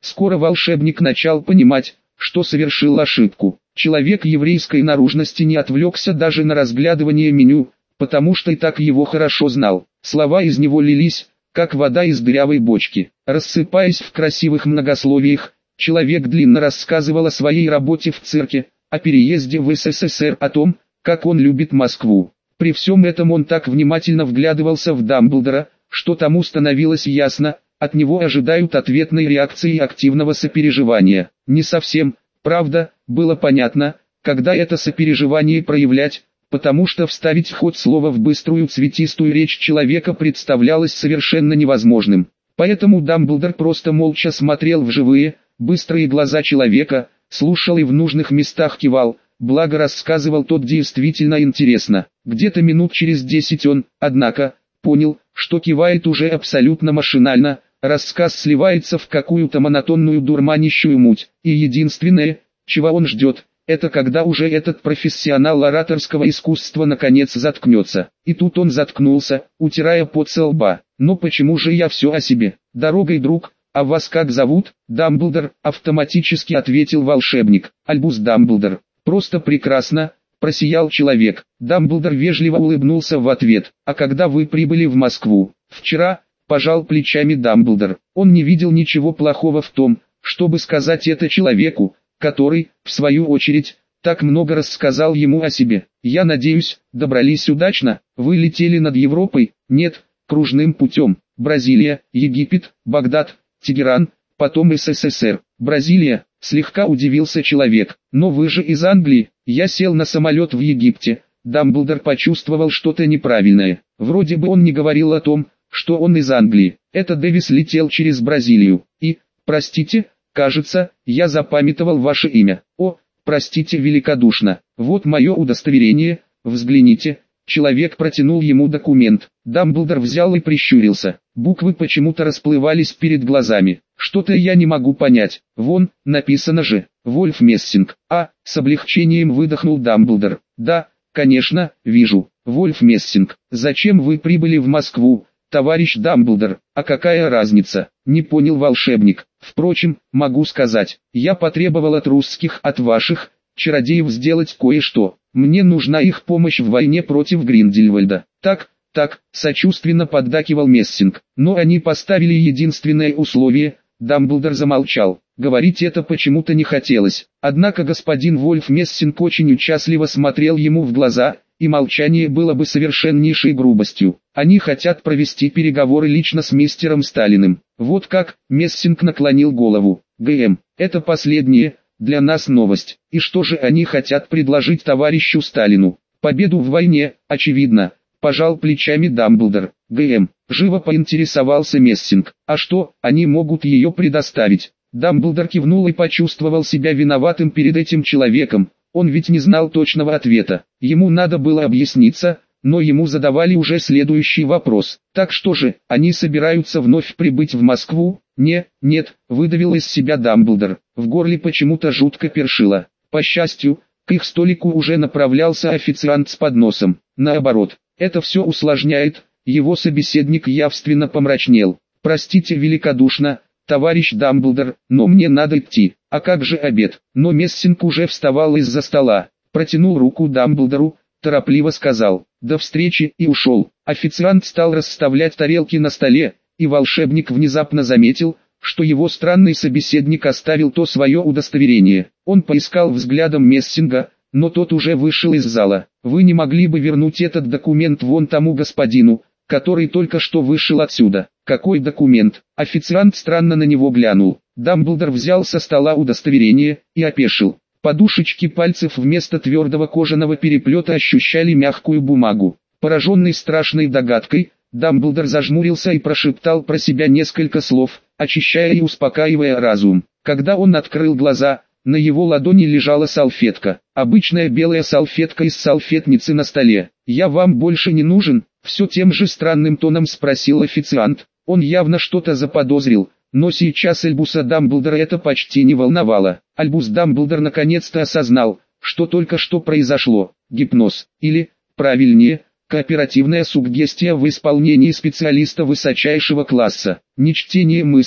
Скоро волшебник начал понимать, что совершил ошибку. Человек еврейской наружности не отвлекся даже на разглядывание меню, потому что и так его хорошо знал. Слова из него лились, как вода из дырявой бочки. Рассыпаясь в красивых многословиях, человек длинно рассказывал о своей работе в цирке, о переезде в СССР, о том, как он любит Москву. При всем этом он так внимательно вглядывался в Дамблдора, что тому становилось ясно, от него ожидают ответной реакции и активного сопереживания. Не совсем, правда, было понятно, когда это сопереживание проявлять, потому что вставить хоть слово в быструю цветистую речь человека представлялось совершенно невозможным. Поэтому Дамблдор просто молча смотрел в живые, быстрые глаза человека, слушал и в нужных местах кивал, благо рассказывал тот действительно интересно. Где-то минут через 10 он, однако, понял, что кивает уже абсолютно машинально, рассказ сливается в какую-то монотонную дурманящую муть, и единственное, чего он ждет, это когда уже этот профессионал ораторского искусства наконец заткнется. И тут он заткнулся, утирая пот со лба. «Но почему же я все о себе? Дорогой, друг, а вас как зовут?» «Дамблдор», автоматически ответил волшебник. «Альбус Дамблдор». «Просто прекрасно», просиял человек. Дамблдор вежливо улыбнулся в ответ. «А когда вы прибыли в Москву?» «Вчера», пожал плечами Дамблдор. Он не видел ничего плохого в том, чтобы сказать это человеку, который, в свою очередь, так много рассказал ему о себе. «Я надеюсь, добрались удачно? Вы летели над Европой?» «Нет, кружным путем. Бразилия, Египет, Багдад, Тегеран, потом СССР». «Бразилия?» — слегка удивился человек. «Но вы же из Англии». «Я сел на самолет в Египте». Дамблдор почувствовал что-то неправильное. Вроде бы он не говорил о том, что он из Англии. Это Дэвис летел через Бразилию. И, простите, кажется, я запамятовал ваше имя. О, простите великодушно. Вот мое удостоверение, взгляните. Человек протянул ему документ. Дамблдор взял и прищурился. Буквы почему-то расплывались перед глазами. Что-то я не могу понять. Вон, написано же, Вольф Мессинг. С облегчением выдохнул Дамблдор. Да, конечно, вижу. Вольф Мессинг. Зачем вы прибыли в Москву, товарищ Дамблдор? А какая разница? Не понял волшебник. Впрочем, могу сказать, я потребовал от русских, от ваших чародеев сделать кое-что. Мне нужна их помощь в войне против Гриндельвальда. Так, сочувственно поддакивал Мессинг. Но они поставили единственное условие. Дамблдор замолчал. Говорить это почему-то не хотелось. Однако господин Вольф Мессинг очень участливо смотрел ему в глаза, и молчание было бы совершеннейшей грубостью. Они хотят провести переговоры лично с мистером Сталиным. Вот как? Мессинг наклонил голову. ГМ, это последнее, для нас новость. И что же они хотят предложить товарищу Сталину? Победу в войне, очевидно. Пожал плечами Дамблдор. ГМ, живо поинтересовался Мессинг. А что, они могут ее предоставить? Дамблдор кивнул и почувствовал себя виноватым перед этим человеком. Он ведь не знал точного ответа. Ему надо было объясниться, но ему задавали уже следующий вопрос. Так что же, они собираются вновь прибыть в Москву? Нет, выдавил из себя Дамблдор. В горле почему-то жутко першило. По счастью, к их столику уже направлялся официант с подносом. Наоборот, это все усложняет. Его собеседник явственно помрачнел. «Простите великодушно, товарищ Дамблдор, но мне надо идти. А как же обед?» Но Мессинг уже вставал из-за стола, протянул руку Дамблдору, торопливо сказал «до встречи» и ушел. Официант стал расставлять тарелки на столе, и волшебник внезапно заметил, что его странный собеседник оставил то свое удостоверение. Он поискал взглядом Мессинга, но тот уже вышел из зала. «Вы не могли бы вернуть этот документ вон тому господину, который только что вышел отсюда?» «Какой документ?» Официант странно на него глянул. Дамблдор взял со стола удостоверение и опешил. Подушечки пальцев вместо твердого кожаного переплета ощущали мягкую бумагу. Пораженный страшной догадкой, Дамблдор зажмурился и прошептал про себя несколько слов, очищая и успокаивая разум. Когда он открыл глаза, на его ладони лежала салфетка. Обычная белая салфетка из салфетницы на столе. «Я вам больше не нужен?» Все тем же странным тоном спросил официант. Он явно что-то заподозрил, но сейчас Альбуса Дамблдора это почти не волновало. Альбус Дамблдор наконец-то осознал, что только что произошло. Гипноз, или, правильнее, кооперативная суггестия в исполнении специалиста высочайшего класса. Не чтение мыслей,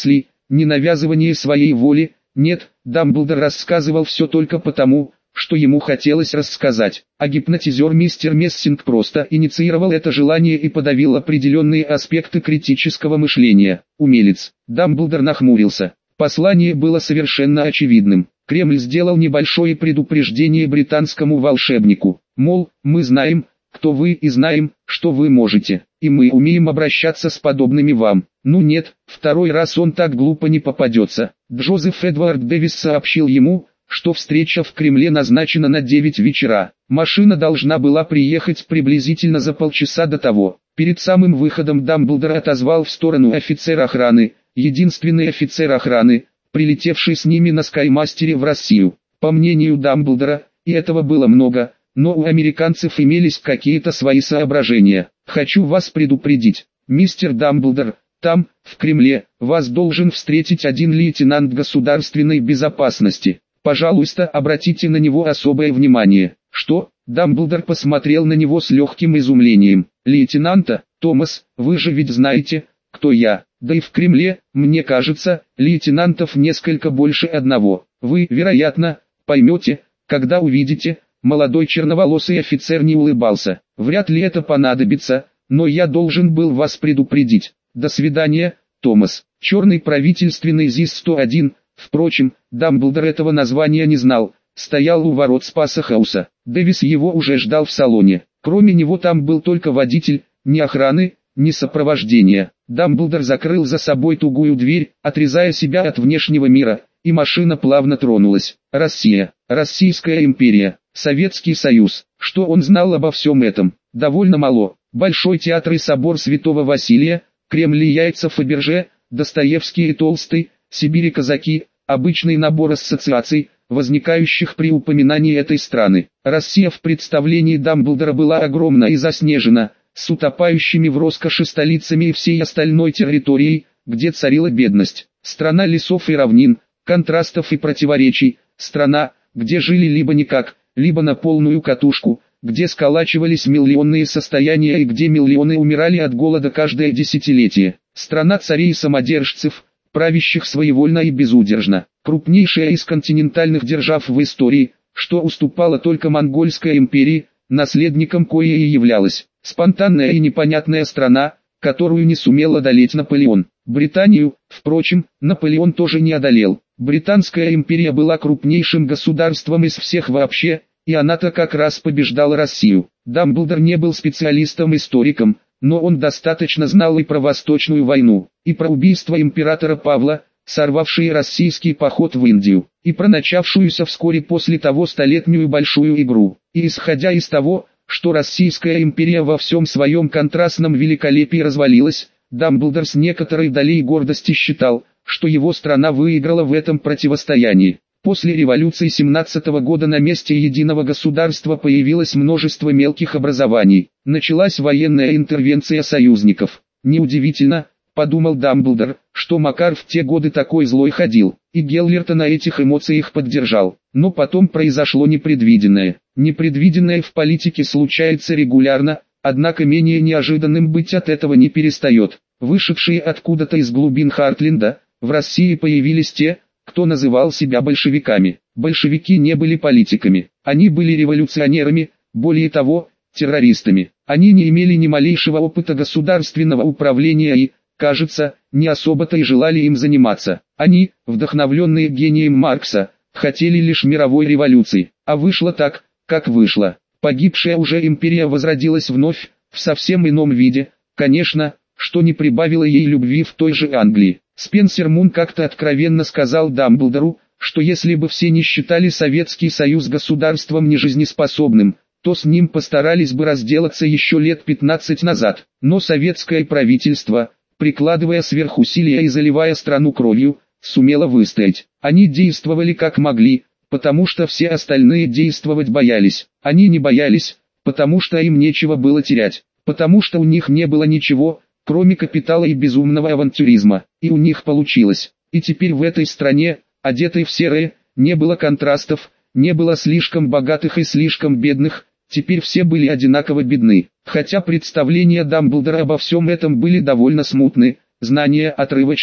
не навязывание своей воли. Нет, Дамблдор рассказывал все только потому, что ему хотелось рассказать. А гипнотизер мистер Мессинг просто инициировал это желание и подавил определенные аспекты критического мышления. Умелец. Дамблдор нахмурился. Послание было совершенно очевидным. Кремль сделал небольшое предупреждение британскому волшебнику. Мол, мы знаем, кто вы, и знаем, что вы можете. И мы умеем обращаться с подобными вам. Ну нет, второй раз он так глупо не попадется. Джозеф Эдвард Дэвис сообщил ему, что встреча в Кремле назначена на 9 вечера. Машина должна была приехать приблизительно за полчаса до того. Перед самым выходом Дамблдор отозвал в сторону офицера охраны, единственный офицер охраны, прилетевший с ними на Скаймастере в Россию. По мнению Дамблдора, и этого было много, но у американцев имелись какие-то свои соображения. «Хочу вас предупредить, мистер Дамблдор, там, в Кремле, вас должен встретить один лейтенант государственной безопасности. Пожалуйста, обратите на него особое внимание». «Что?» Дамблдор посмотрел на него с легким изумлением. «Лейтенанта, Томас, вы же ведь знаете, кто я. Да и в Кремле, мне кажется, лейтенантов несколько больше одного. Вы, вероятно, поймете, когда увидите». Молодой черноволосый офицер не улыбался. «Вряд ли это понадобится, но я должен был вас предупредить. До свидания, Томас». Черный правительственный ЗИС-101, впрочем, Дамблдор этого названия не знал, стоял у ворот Спасса-хауса. Дэвис его уже ждал в салоне. Кроме него там был только водитель, ни охраны, ни сопровождения. Дамблдор закрыл за собой тугую дверь, отрезая себя от внешнего мира, и машина плавно тронулась. Россия, Российская империя, Советский Союз. Что он знал обо всем этом? Довольно мало. Большой театр и собор Святого Василия, Кремль и яйца Фаберже, Достоевский и Толстый, Сибирь и казаки, обычный набор ассоциаций, возникающих при упоминании этой страны. Россия в представлении Дамблдора была огромна и заснежена, с утопающими в роскоши столицами и всей остальной территорией, где царила бедность. Страна лесов и равнин, контрастов и противоречий, страна, где жили либо никак, либо на полную катушку, где сколачивались миллионные состояния и где миллионы умирали от голода каждое десятилетие. Страна царей и самодержцев, правящих своевольно и безудержно. Крупнейшая из континентальных держав в истории, что уступала только Монгольской империи, наследником коей и являлась. Спонтанная и непонятная страна, которую не сумел одолеть Наполеон. Британию, впрочем, Наполеон тоже не одолел. Британская империя была крупнейшим государством из всех вообще, и она-то как раз побеждала Россию. Дамблдор не был специалистом-историком, но он достаточно знал и про Восточную войну, и про убийство императора Павла, сорвавшие российский поход в Индию, и про начавшуюся вскоре после того столетнюю большую игру. И исходя из того, что Российская империя во всем своем контрастном великолепии развалилась, Дамблдор с некоторой долей гордости считал, что его страна выиграла в этом противостоянии. После революции 17 года на месте единого государства появилось множество мелких образований. Началась военная интервенция союзников. Неудивительно, подумал Дамблдор, что Макар в те годы такой злой ходил, и Геллерта на этих эмоциях поддержал. Но потом произошло непредвиденное. Непредвиденное в политике случается регулярно, однако менее неожиданным быть от этого не перестает. Вышедшие откуда-то из глубин Хартленда, в России появились те, кто называл себя большевиками. Большевики не были политиками, они были революционерами, более того, террористами. Они не имели ни малейшего опыта государственного управления и, кажется, не особо-то и желали им заниматься. Они, вдохновленные гением Маркса, хотели лишь мировой революции, а вышло так, как вышло. Погибшая уже империя возродилась вновь, в совсем ином виде, конечно, что не прибавило ей любви в той же Англии. Спенсер Мун как-то откровенно сказал Дамблдору, что если бы все не считали Советский Союз государством нежизнеспособным, то с ним постарались бы разделаться еще лет 15 назад. Но советское правительство, прикладывая сверхусилия и заливая страну кровью, сумело выстоять. Они действовали как могли, потому что все остальные действовать боялись. Они не боялись, потому что им нечего было терять, потому что у них не было ничего, кроме капитала и безумного авантюризма. И у них получилось. И теперь в этой стране, одетой в серое, не было контрастов, не было слишком богатых и слишком бедных, теперь все были одинаково бедны. Хотя представления Дамблдора обо всем этом были довольно смутны, знания отрывочны,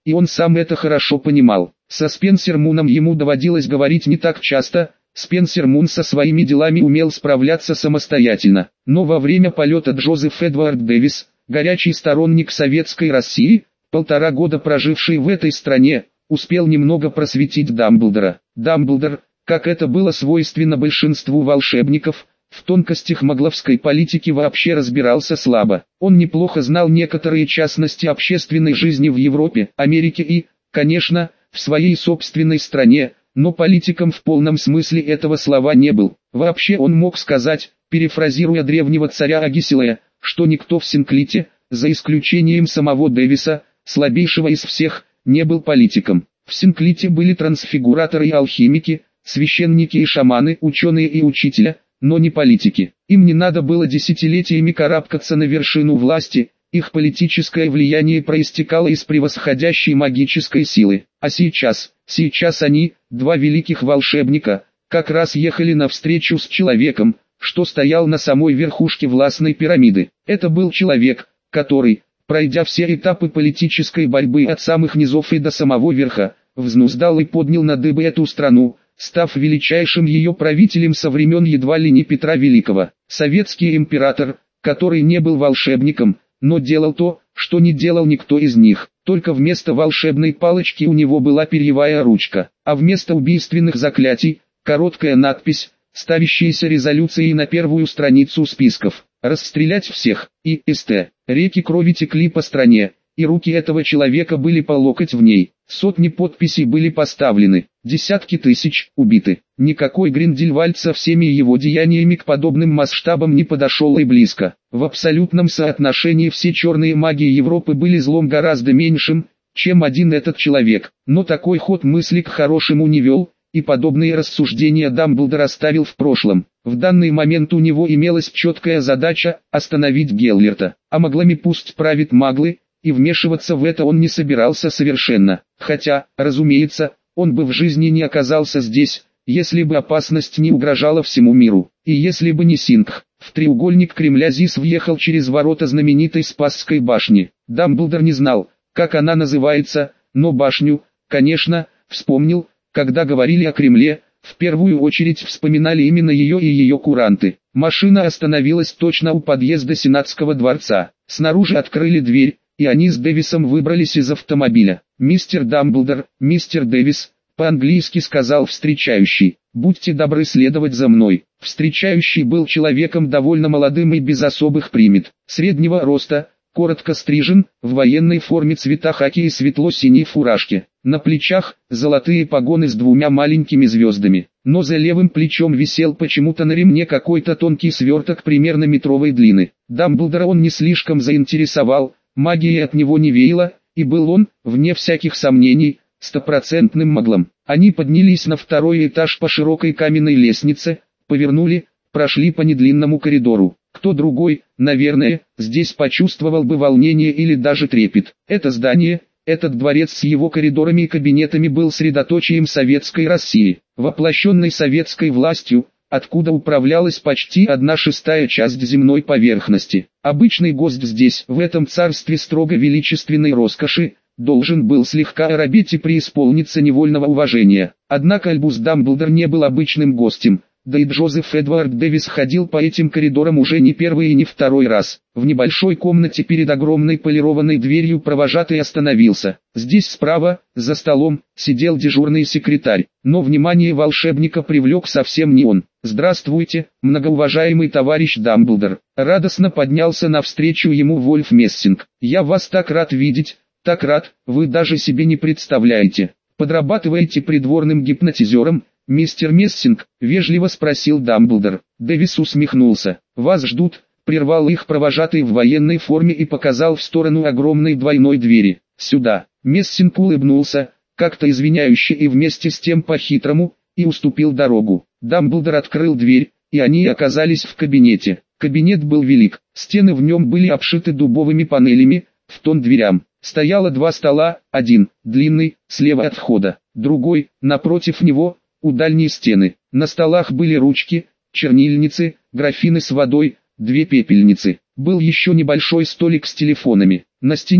и он сам это хорошо понимал. Со Спенсер Муном ему доводилось говорить не так часто, Спенсер Мун со своими делами умел справляться самостоятельно. Но во время полета Джозеф Эдвард Дэвис, горячий сторонник Советской России, 1,5 года проживший в этой стране, успел немного просветить Дамблдора. Дамблдор, как это было свойственно большинству волшебников, в тонкостях магловской политики вообще разбирался слабо. Он неплохо знал некоторые частности общественной жизни в Европе, Америке и, конечно, в своей собственной стране, но политиком в полном смысле этого слова не был. Вообще он мог сказать, перефразируя древнего царя Агисилая, что никто в Синклите, за исключением самого Дэвиса, слабейшего из всех, не был политиком. В Синклите были трансфигураторы и алхимики, священники и шаманы, ученые и учителя, но не политики. Им не надо было десятилетиями карабкаться на вершину власти, их политическое влияние проистекало из превосходящей магической силы. А сейчас они, два великих волшебника, как раз ехали навстречу с человеком, что стоял на самой верхушке властной пирамиды. Это был человек, который, пройдя все этапы политической борьбы от самых низов и до самого верха, взнуздал и поднял на дыбы эту страну, став величайшим ее правителем со времен едва ли не Петра Великого. Советский император, который не был волшебником, но делал то, что не делал никто из них. Только вместо волшебной палочки у него была перьевая ручка, а вместо убийственных заклятий – короткая надпись, ставящаяся резолюцией на первую страницу списков. Расстрелять всех, и ст. Реки крови текли по стране, и руки этого человека были по локоть в ней. Сотни подписей были поставлены, десятки тысяч убиты. Никакой Гриндельвальд со всеми его деяниями к подобным масштабам не подошел и близко. В абсолютном соотношении все черные маги Европы были злом гораздо меньшим, чем один этот человек. Но такой ход мысли к хорошему не вел, и подобные рассуждения Дамблдор оставил в прошлом. В данный момент у него имелась четкая задача – остановить Геллерта. А маглами пусть правит маглы, и вмешиваться в это он не собирался совершенно. Хотя, разумеется, он бы в жизни не оказался здесь, если бы опасность не угрожала всему миру. И если бы не Сингх, в треугольник Кремля Зис въехал через ворота знаменитой Спасской башни. Дамблдор не знал, как она называется, но башню, конечно, вспомнил. Когда говорили о Кремле, в первую очередь вспоминали именно ее и ее куранты. Машина остановилась точно у подъезда Сенатского дворца. Снаружи открыли дверь, и они с Дэвисом выбрались из автомобиля. «Мистер Дамблдор, мистер Дэвис», по-английски сказал встречающий, «будьте добры следовать за мной». Встречающий был человеком довольно молодым и без особых примет. Среднего роста, коротко стрижен, в военной форме цвета хаки и светло-синей фуражке. На плечах золотые погоны с двумя маленькими звездами, но за левым плечом висел почему-то на ремне какой-то тонкий сверток примерно метровой длины. Дамблдора он не слишком заинтересовал, магия от него не веяла, и был он, вне всяких сомнений, стопроцентным маглом. Они поднялись на второй этаж по широкой каменной лестнице, повернули, прошли по недлинному коридору. Кто другой, наверное, здесь почувствовал бы волнение или даже трепет. Это здание, этот дворец с его коридорами и кабинетами был средоточием советской России, воплощенной советской властью, откуда управлялась почти 1/6 часть земной поверхности. Обычный гость здесь, в этом царстве строго величественной роскоши, должен был слегка оробеть и преисполниться невольного уважения. Однако Альбус Дамблдор не был обычным гостем, да и Джозеф Эдвард Дэвис ходил по этим коридорам уже не первый и не второй раз. В небольшой комнате перед огромной полированной дверью провожатый остановился. Здесь справа, за столом, сидел дежурный секретарь, но внимание волшебника привлек совсем не он. «Здравствуйте, многоуважаемый товарищ Дамблдор», радостно поднялся навстречу ему Вольф Мессинг. «Я вас так рад видеть, так рад, вы даже себе не представляете. Подрабатываете придворным гипнотизером, мистер Мессинг?» — вежливо спросил Дамблдор. Дэвис усмехнулся. «Вас ждут», — прервал их провожатый в военной форме и показал в сторону огромной двойной двери. «Сюда». Мессинг улыбнулся, как-то извиняюще и вместе с тем по-хитрому, и уступил дорогу. Дамблдор открыл дверь, и они оказались в кабинете. Кабинет был велик, стены в нем были обшиты дубовыми панелями, в тон дверям. Стояло 2 стола, один, длинный, слева от входа, другой, напротив него, у дальней стены. На столах были ручки, чернильницы, графины с водой, 2 пепельницы. Был еще небольшой столик с телефонами. На стене,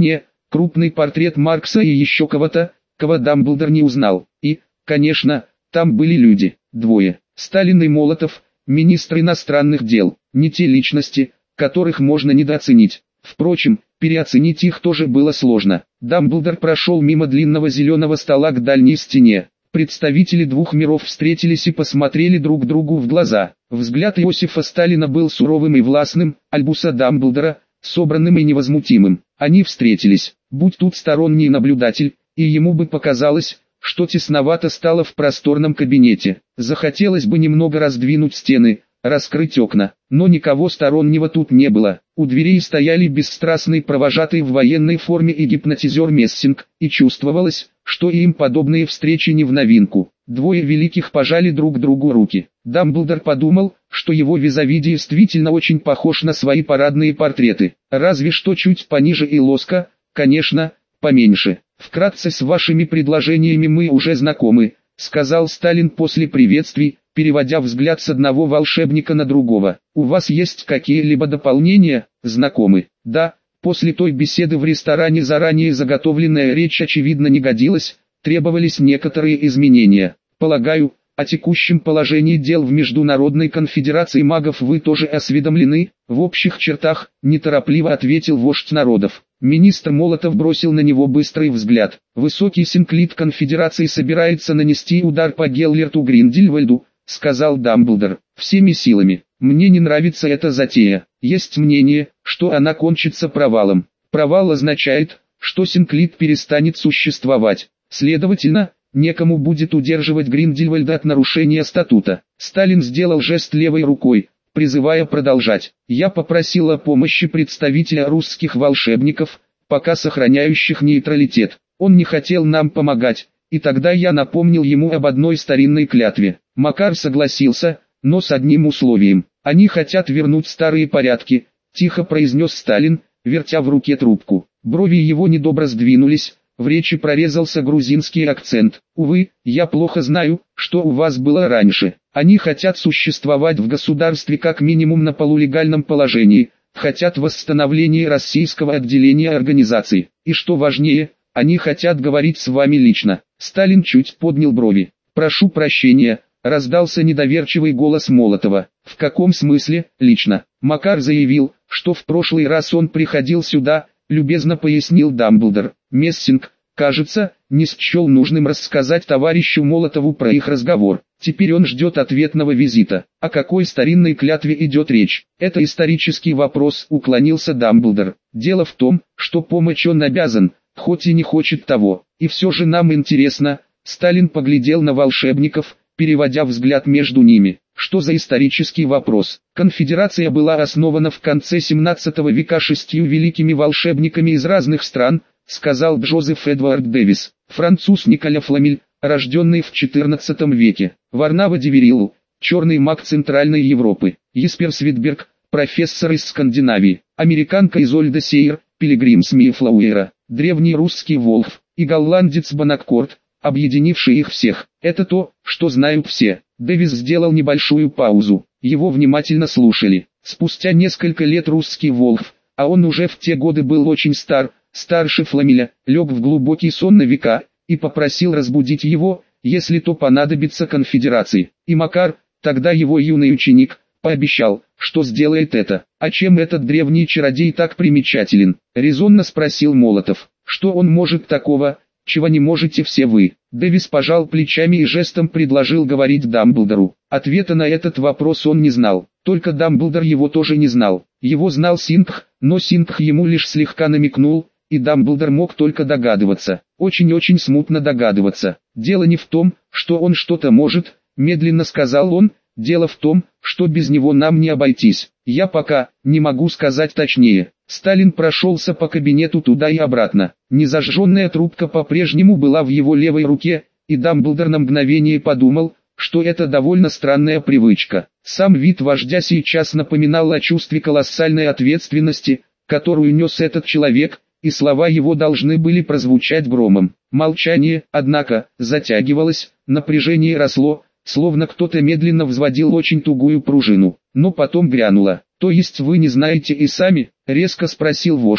крупный портрет Маркса и еще кого-то, кого Дамблдор не узнал. И, конечно, там были люди, двое, Сталин и Молотов, министр иностранных дел, не те личности, которых можно недооценить. Впрочем, переоценить их тоже было сложно. Дамблдор прошел мимо длинного зеленого стола к дальней стене. Представители двух миров встретились и посмотрели друг другу в глаза. Взгляд Иосифа Сталина был суровым и властным, Альбуса Дамблдора – собранным и невозмутимым. Они встретились. Будь тут сторонний наблюдатель, и ему бы показалось, что тесновато стало в просторном кабинете. Захотелось бы немного раздвинуть стены, раскрыть окна, но никого стороннего тут не было. У дверей стояли бесстрастный провожатый в военной форме и гипнотизер Мессинг, и чувствовалось, что им подобные встречи не в новинку. Двое великих пожали друг другу руки. Дамблдор подумал, что его визави действительно очень похож на свои парадные портреты, разве что чуть пониже и лоска, конечно, поменьше. «Вкратце с вашими предложениями мы уже знакомы», — сказал Сталин после приветствий, переводя взгляд с одного волшебника на другого. «У вас есть какие-либо дополнения, знакомы?» «Да». После той беседы в ресторане заранее заготовленная речь очевидно не годилась, требовались некоторые изменения. «Полагаю, о текущем положении дел в Международной конфедерации магов вы тоже осведомлены?» «В общих чертах», — неторопливо ответил вождь народов. Министр Молотов бросил на него быстрый взгляд. «Высокий синклит конфедерации собирается нанести удар по Геллерту Гриндельвальду», — сказал Дамблдор, — «всеми силами. Мне не нравится эта затея. Есть мнение, что она кончится провалом. Провал означает, что синклит перестанет существовать. Следовательно, некому будет удерживать Гриндельвальда от нарушения статута». Сталин сделал жест левой рукой, призывая продолжать. «Я попросил о помощи представителя русских волшебников, пока сохраняющих нейтралитет. Он не хотел нам помогать, и тогда я напомнил ему об одной старинной клятве. Макар согласился, но с одним условием. Они хотят вернуть старые порядки», — тихо произнес Сталин, вертя в руке трубку. Брови его недобро сдвинулись, в речи прорезался грузинский акцент. «Увы, я плохо знаю, что у вас было раньше. Они хотят существовать в государстве как минимум на полулегальном положении, хотят восстановления российского отделения организации. И что важнее, они хотят говорить с вами лично». Сталин чуть поднял брови. «Прошу прощения», — раздался недоверчивый голос Молотова. «В каком смысле, лично?» Макар заявил, что в прошлый раз он приходил сюда, любезно пояснил Дамблдор. Мессинг, кажется, не счел нужным рассказать товарищу Молотову про их разговор. Теперь он ждет ответного визита. О какой старинной клятве идет речь? Это исторический вопрос, уклонился Дамблдор. Дело в том, что помочь он обязан, хоть и не хочет того. И все же нам интересно. Сталин поглядел на волшебников, переводя взгляд между ними. Что за исторический вопрос? Конфедерация была основана в конце 17 века 6 великими волшебниками из разных стран, сказал Джозеф Эдвард Дэвис. Француз Николя Фламель, рожденный в 14 веке. Варнава Деверилл, черный маг Центральной Европы. Еспер Свитберг, профессор из Скандинавии. Американка Изольда Сейер, пилигрим с Мейфлауэра. Древний русский Волхв и голландец Бонаккорт, объединивший их всех. Это то, что знают все. Дэвис сделал небольшую паузу. Его внимательно слушали. Спустя несколько лет русский Волхв, а он уже в те годы был очень стар, старше Фламеля, лег в глубокий сон на века, и попросил разбудить его, если то понадобится конфедерации. И Макар, тогда его юный ученик, пообещал, что сделает это. «А чем этот древний чародей так примечателен?» — резонно спросил Молотов. «Что он может такого, чего не можете все вы?» Дэвис пожал плечами и жестом предложил говорить Дамблдору. Ответа на этот вопрос он не знал. Только Дамблдор его тоже не знал. Его знал Сингх, но Сингх ему лишь слегка намекнул, и Дамблдор мог только догадываться. Очень-очень смутно догадываться. «Дело не в том, что он что-то может», — медленно сказал он, — «дело в том, что без него нам не обойтись. Я пока не могу сказать точнее». Сталин прошелся по кабинету туда и обратно. Незажженная трубка по-прежнему была в его левой руке, и Дамблдор на мгновение подумал, что это довольно странная привычка. Сам вид вождя сейчас напоминал о чувстве колоссальной ответственности, которую нес этот человек, и слова его должны были прозвучать громом. Молчание, однако, затягивалось, напряжение росло, словно кто-то медленно взводил очень тугую пружину. Но потом грянуло. «То есть вы не знаете и сами?» — резко спросил вождь,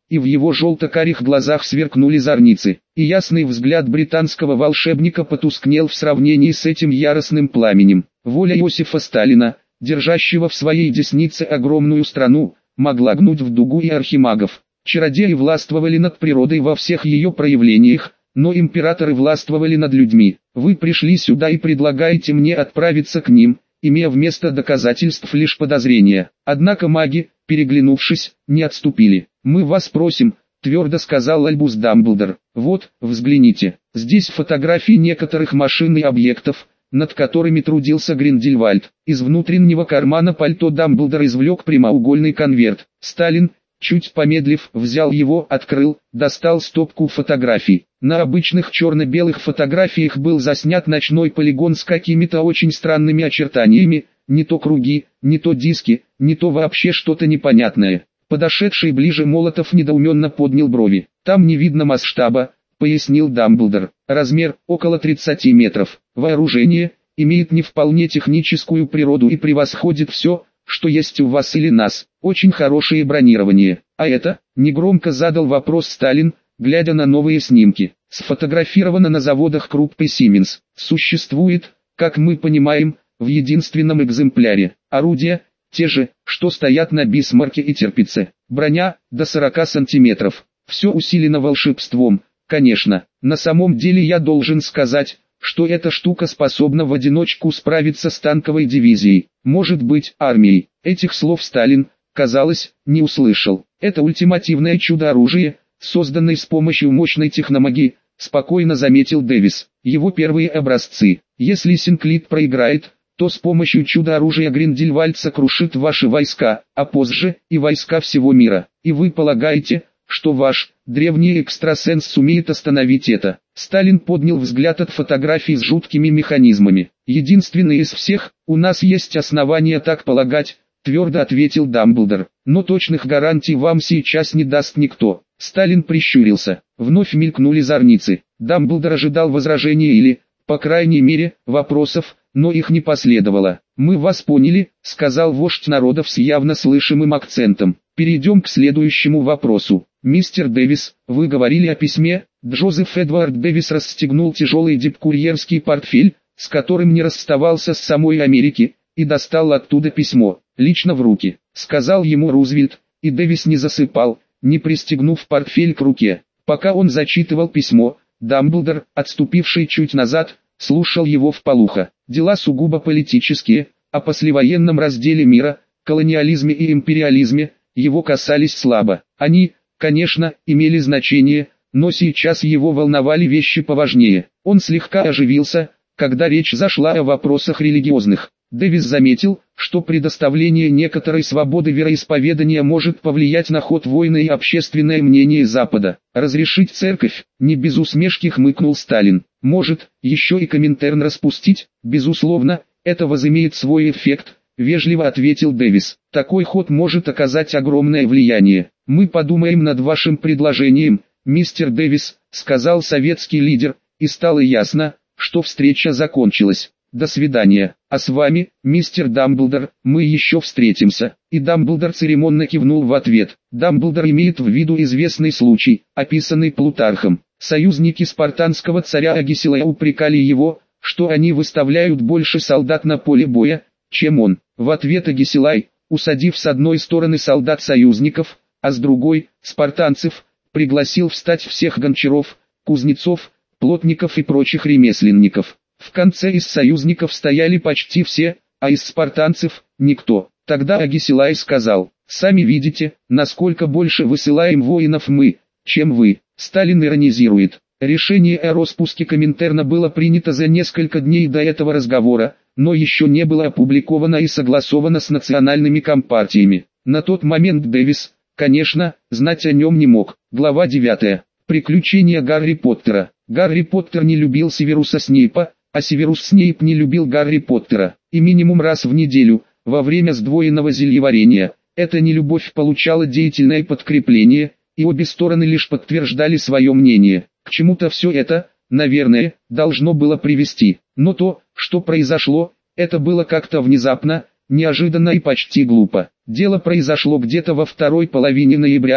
и в его желто-карих глазах сверкнули зорницы, и ясный взгляд британского волшебника потускнел в сравнении с этим яростным пламенем. Воля Иосифа Сталина, держащего в своей деснице огромную страну, могла гнуть в дугу и архимагов. Чародеи властвовали над природой во всех ее проявлениях, но императоры властвовали над людьми. Вы пришли сюда и предлагаете мне отправиться к ним, имея вместо доказательств лишь подозрения. Однако маги, переглянувшись, не отступили. «Мы вас просим», — твердо сказал Альбус Дамблдор. «Вот, взгляните, здесь фотографии некоторых машин и объектов, над которыми трудился Гриндельвальд». Из внутреннего кармана пальто Дамблдор извлек прямоугольный конверт. Сталин, чуть помедлив, взял его, открыл, достал стопку фотографий. На обычных черно-белых фотографиях был заснят ночной полигон с какими-то очень странными очертаниями, не то круги, не то диски, не то вообще что-то непонятное. Подошедший ближе Молотов недоуменно поднял брови. «Там не видно масштаба», — пояснил Дамблдор. «Размер около 30 метров. Вооружение имеет не вполне техническую природу и превосходит все, что есть у вас или нас. Очень хорошее бронирование. А это?» — негромко задал вопрос Сталин, глядя на новые снимки. «Сфотографировано на заводах Круппы Siemens. Существует, как мы понимаем, в единственном экземпляре. Орудия те же, что стоят на Бисмарке и Тирпице. Броня до 40 сантиметров. Все усилено волшебством, конечно. На самом деле я должен сказать, что эта штука способна в одиночку справиться с танковой дивизией, может быть, армией». Этих слов Сталин, казалось, не услышал. «Это ультимативное чудо-оружие, созданное с помощью мощной техномагии», спокойно заметил Дэвис. «Его первые образцы. Если Синклит проиграет, то с помощью чудо-оружия Гриндельвальд сокрушит ваши войска, а позже и войска всего мира. И вы полагаете, что ваш древний экстрасенс сумеет остановить это?» Сталин поднял взгляд от фотографий с жуткими механизмами. «Единственный из всех, у нас есть основания так полагать», твердо ответил Дамблдор. «Но точных гарантий вам сейчас не даст никто». Сталин прищурился. Вновь мелькнули зорницы. Дамблдор ожидал возражения или, по крайней мере, вопросов, но их не последовало. «Мы вас поняли», — сказал вождь народов с явно слышимым акцентом. «Перейдем к следующему вопросу. Мистер Дэвис, вы говорили о письме». Джозеф Эдвард Дэвис расстегнул тяжелый дипкурьерский портфель, с которым не расставался с самой Америки, и достал оттуда письмо. «Лично в руки», — сказал ему Рузвельт, и Дэвис не засыпал, не пристегнув портфель к руке. Пока он зачитывал письмо, Дамблдор, отступивший чуть назад, слушал его вполуха. Дела сугубо политические, о послевоенном разделе мира, колониализме и империализме, его касались слабо. Они, конечно, имели значение, но сейчас его волновали вещи поважнее. Он слегка оживился, когда речь зашла о вопросах религиозных. Дэвис заметил, что предоставление некоторой свободы вероисповедания может повлиять на ход войны и общественное мнение Запада. «Разрешить церковь?» — не без усмешки хмыкнул Сталин. «Может, еще и Коминтерн распустить?» «Безусловно, это возымеет свой эффект», — вежливо ответил Дэвис. «Такой ход может оказать огромное влияние. Мы подумаем над вашим предложением, мистер Дэвис», — сказал советский лидер, и стало ясно, что встреча закончилась. «До свидания, а с вами, мистер Дамблдор, мы еще встретимся». И Дамблдор церемонно кивнул в ответ. Дамблдор имеет в виду известный случай, описанный Плутархом. Союзники спартанского царя Агисилая упрекали его, что они выставляют больше солдат на поле боя, чем он. В ответ Агисилай, усадив с одной стороны солдат союзников, а с другой – спартанцев, пригласил встать всех гончаров, кузнецов, плотников и прочих ремесленников. В конце из союзников стояли почти все, а из спартанцев – никто. Тогда Агисилай сказал: «Сами видите, насколько больше высылаем воинов мы, чем вы». Сталин иронизирует. Решение о распуске Коминтерна было принято за несколько дней до этого разговора, но еще не было опубликовано и согласовано с национальными компартиями. На тот момент Дэвис, конечно, знать о нем не мог. Глава 9. Приключения Гарри Поттера. Гарри Поттер не любил Северуса Снейпа, а Северус Снейп не любил Гарри Поттера. И минимум раз в неделю, во время сдвоенного зельеварения, эта нелюбовь получала деятельное подкрепление, и обе стороны лишь подтверждали свое мнение. К чему-то все это, наверное, должно было привести. Но то, что произошло, это было как-то внезапно, неожиданно и почти глупо. Дело произошло где-то во второй половине ноября,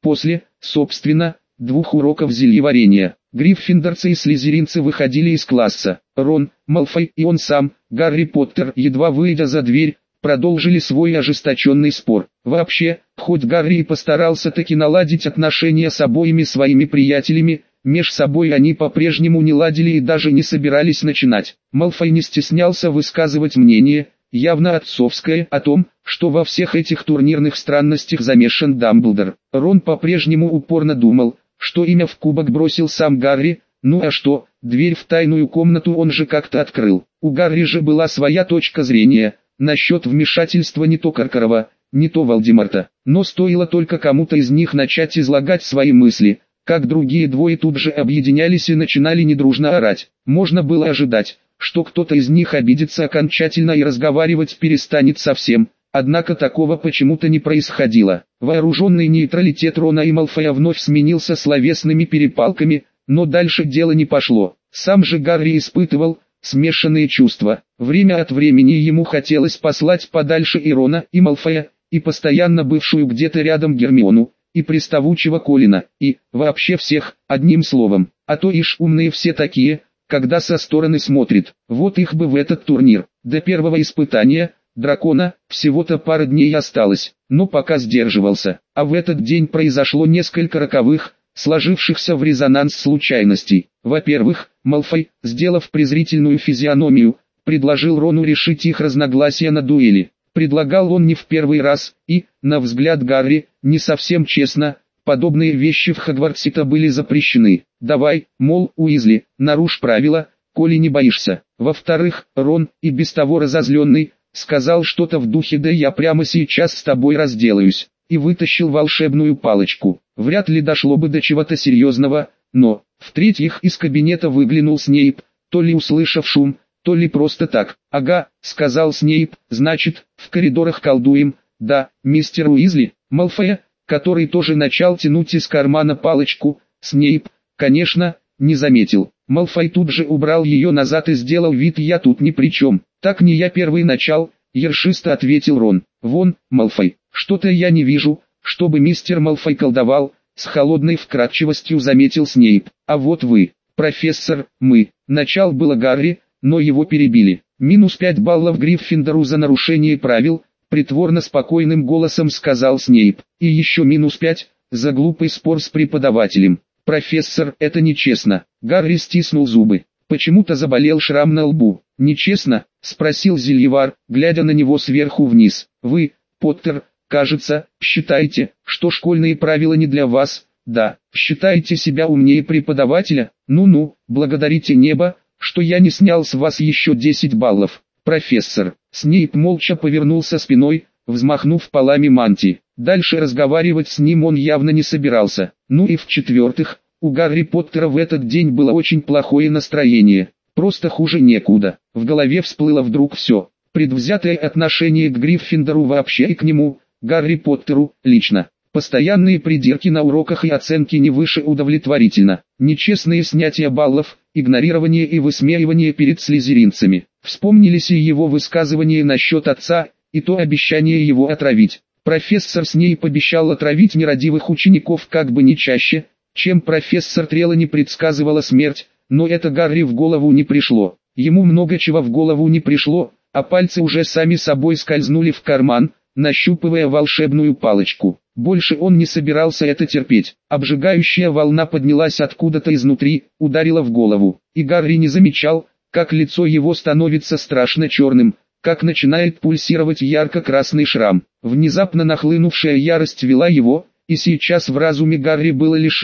После, собственно, 2 уроков зельеварения, гриффиндорцы и слизеринцы выходили из класса. Рон, Малфой и он сам, Гарри Поттер, едва выйдя за дверь, продолжили свой ожесточенный спор. Вообще, хоть Гарри и постарался таки наладить отношения с обоими своими приятелями, меж собой они по-прежнему не ладили и даже не собирались начинать. Малфой не стеснялся высказывать мнение, явно отцовское, о том, что во всех этих турнирных странностях замешан Дамблдор. Рон по-прежнему упорно думал, что имя в кубок бросил сам Гарри, ну а что, дверь в тайную комнату он же как-то открыл. У Гарри же была своя точка зрения насчет вмешательства не то Каркарова, не то Волдеморта. Но стоило только кому-то из них начать излагать свои мысли, как другие двое тут же объединялись и начинали недружно орать. Можно было ожидать, что кто-то из них обидится окончательно и разговаривать перестанет совсем, однако такого почему-то не происходило. Вооруженный нейтралитет Рона и Малфоя вновь сменился словесными перепалками, но дальше дело не пошло. Сам же Гарри испытывал смешанные чувства. Время от времени ему хотелось послать подальше и Рона, и Малфоя, и постоянно бывшую где-то рядом Гермиону, и приставучего Колина, и вообще всех, одним словом. А то ишь умные все такие, когда со стороны смотрит. Вот их бы в этот турнир. До первого испытания дракона всего-то пара дней осталось, но пока сдерживался. А в этот день произошло несколько роковых, сложившихся в резонанс случайностей. Во-первых, Малфой, сделав презрительную физиономию, предложил Рону решить их разногласия на дуэли. Предлагал он не в первый раз, и, на взгляд Гарри, не совсем честно, подобные вещи в Хогвартсе-то были запрещены. Давай, мол, Уизли, нарушь правила, коли не боишься. Во-вторых, Рон, и без того разозленный, сказал что-то в духе «да я прямо сейчас с тобой разделаюсь», и вытащил волшебную палочку. Вряд ли дошло бы до чего-то серьезного, но, в-третьих, из кабинета выглянул Снейп, то ли услышав шум, то ли просто так. «Ага», — сказал Снейп, — «значит, в коридорах колдуем, да, мистер Уизли». Малфоя, который тоже начал тянуть из кармана палочку, Снейп, конечно, не заметил. Малфой тут же убрал ее назад и сделал вид «я тут ни при чем». «Так не я первый начал», — ершисто ответил Рон. «Вон, Малфой, что-то я не вижу, чтобы мистер Малфой колдовал», — с холодной вкратчивостью заметил Снейп. «А вот вы, профессор, мы». Начал было Гарри, но его перебили. -5 баллов Гриффиндору за нарушение правил, притворно спокойным голосом сказал Снейп. И еще -5 за глупый спор с преподавателем. «Профессор, это нечестно». Гарри стиснул зубы. Почему-то заболел шрам на лбу. «Нечестно?» — спросил Зельевар, глядя на него сверху вниз. «Вы, Поттер, кажется, считаете, что школьные правила не для вас, да? Считаете себя умнее преподавателя? Ну-ну, благодарите небо, что я не снял с вас еще 10 баллов». «Профессор». Снейп молча повернулся спиной, взмахнув полами мантии. Дальше разговаривать с ним он явно не собирался. Ну и в-четвертых, у Гарри Поттера в этот день было очень плохое настроение. Просто хуже некуда. В голове всплыло вдруг все. Предвзятое отношение к Гриффиндору вообще и к нему, Гарри Поттеру, лично. Постоянные придирки на уроках и оценки не выше удовлетворительно. Нечестные снятия баллов, игнорирование и высмеивание перед слизеринцами. Вспомнились и его высказывания насчет отца, и то обещание его отравить. Профессор Снейп обещал отравить нерадивых учеников как бы не чаще, чем профессор Трелани предсказывала смерть, но это Гарри в голову не пришло. Ему много чего в голову не пришло, а пальцы уже сами собой скользнули в карман, нащупывая волшебную палочку. Больше он не собирался это терпеть. Обжигающая волна поднялась откуда-то изнутри, ударила в голову. И Гарри не замечал, как лицо его становится страшно черным, как начинает пульсировать ярко-красный шрам. Внезапно нахлынувшая ярость вела его, и сейчас в разуме Гарри было лишь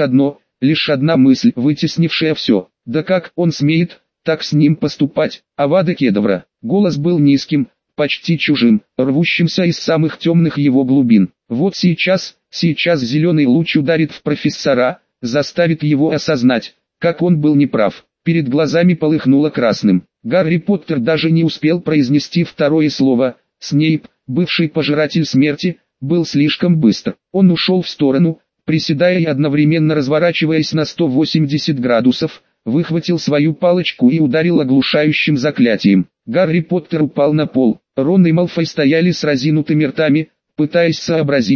одна мысль, вытеснившая все. Да как он смеет так с ним поступать? Авада Кедавра. Голос был низким, почти чужим, рвущимся из самых темных его глубин. Вот сейчас зеленый луч ударит в профессора, заставит его осознать, как он был неправ. Перед глазами полыхнуло красным. Гарри Поттер даже не успел произнести второе слово. Снейп, бывший пожиратель смерти, был слишком быстр. Он ушел в сторону, приседая и одновременно разворачиваясь на 180 градусов, выхватил свою палочку и ударил оглушающим заклятием. Гарри Поттер упал на пол. Рон и Малфой стояли с разинутыми ртами, пытаясь сообразить,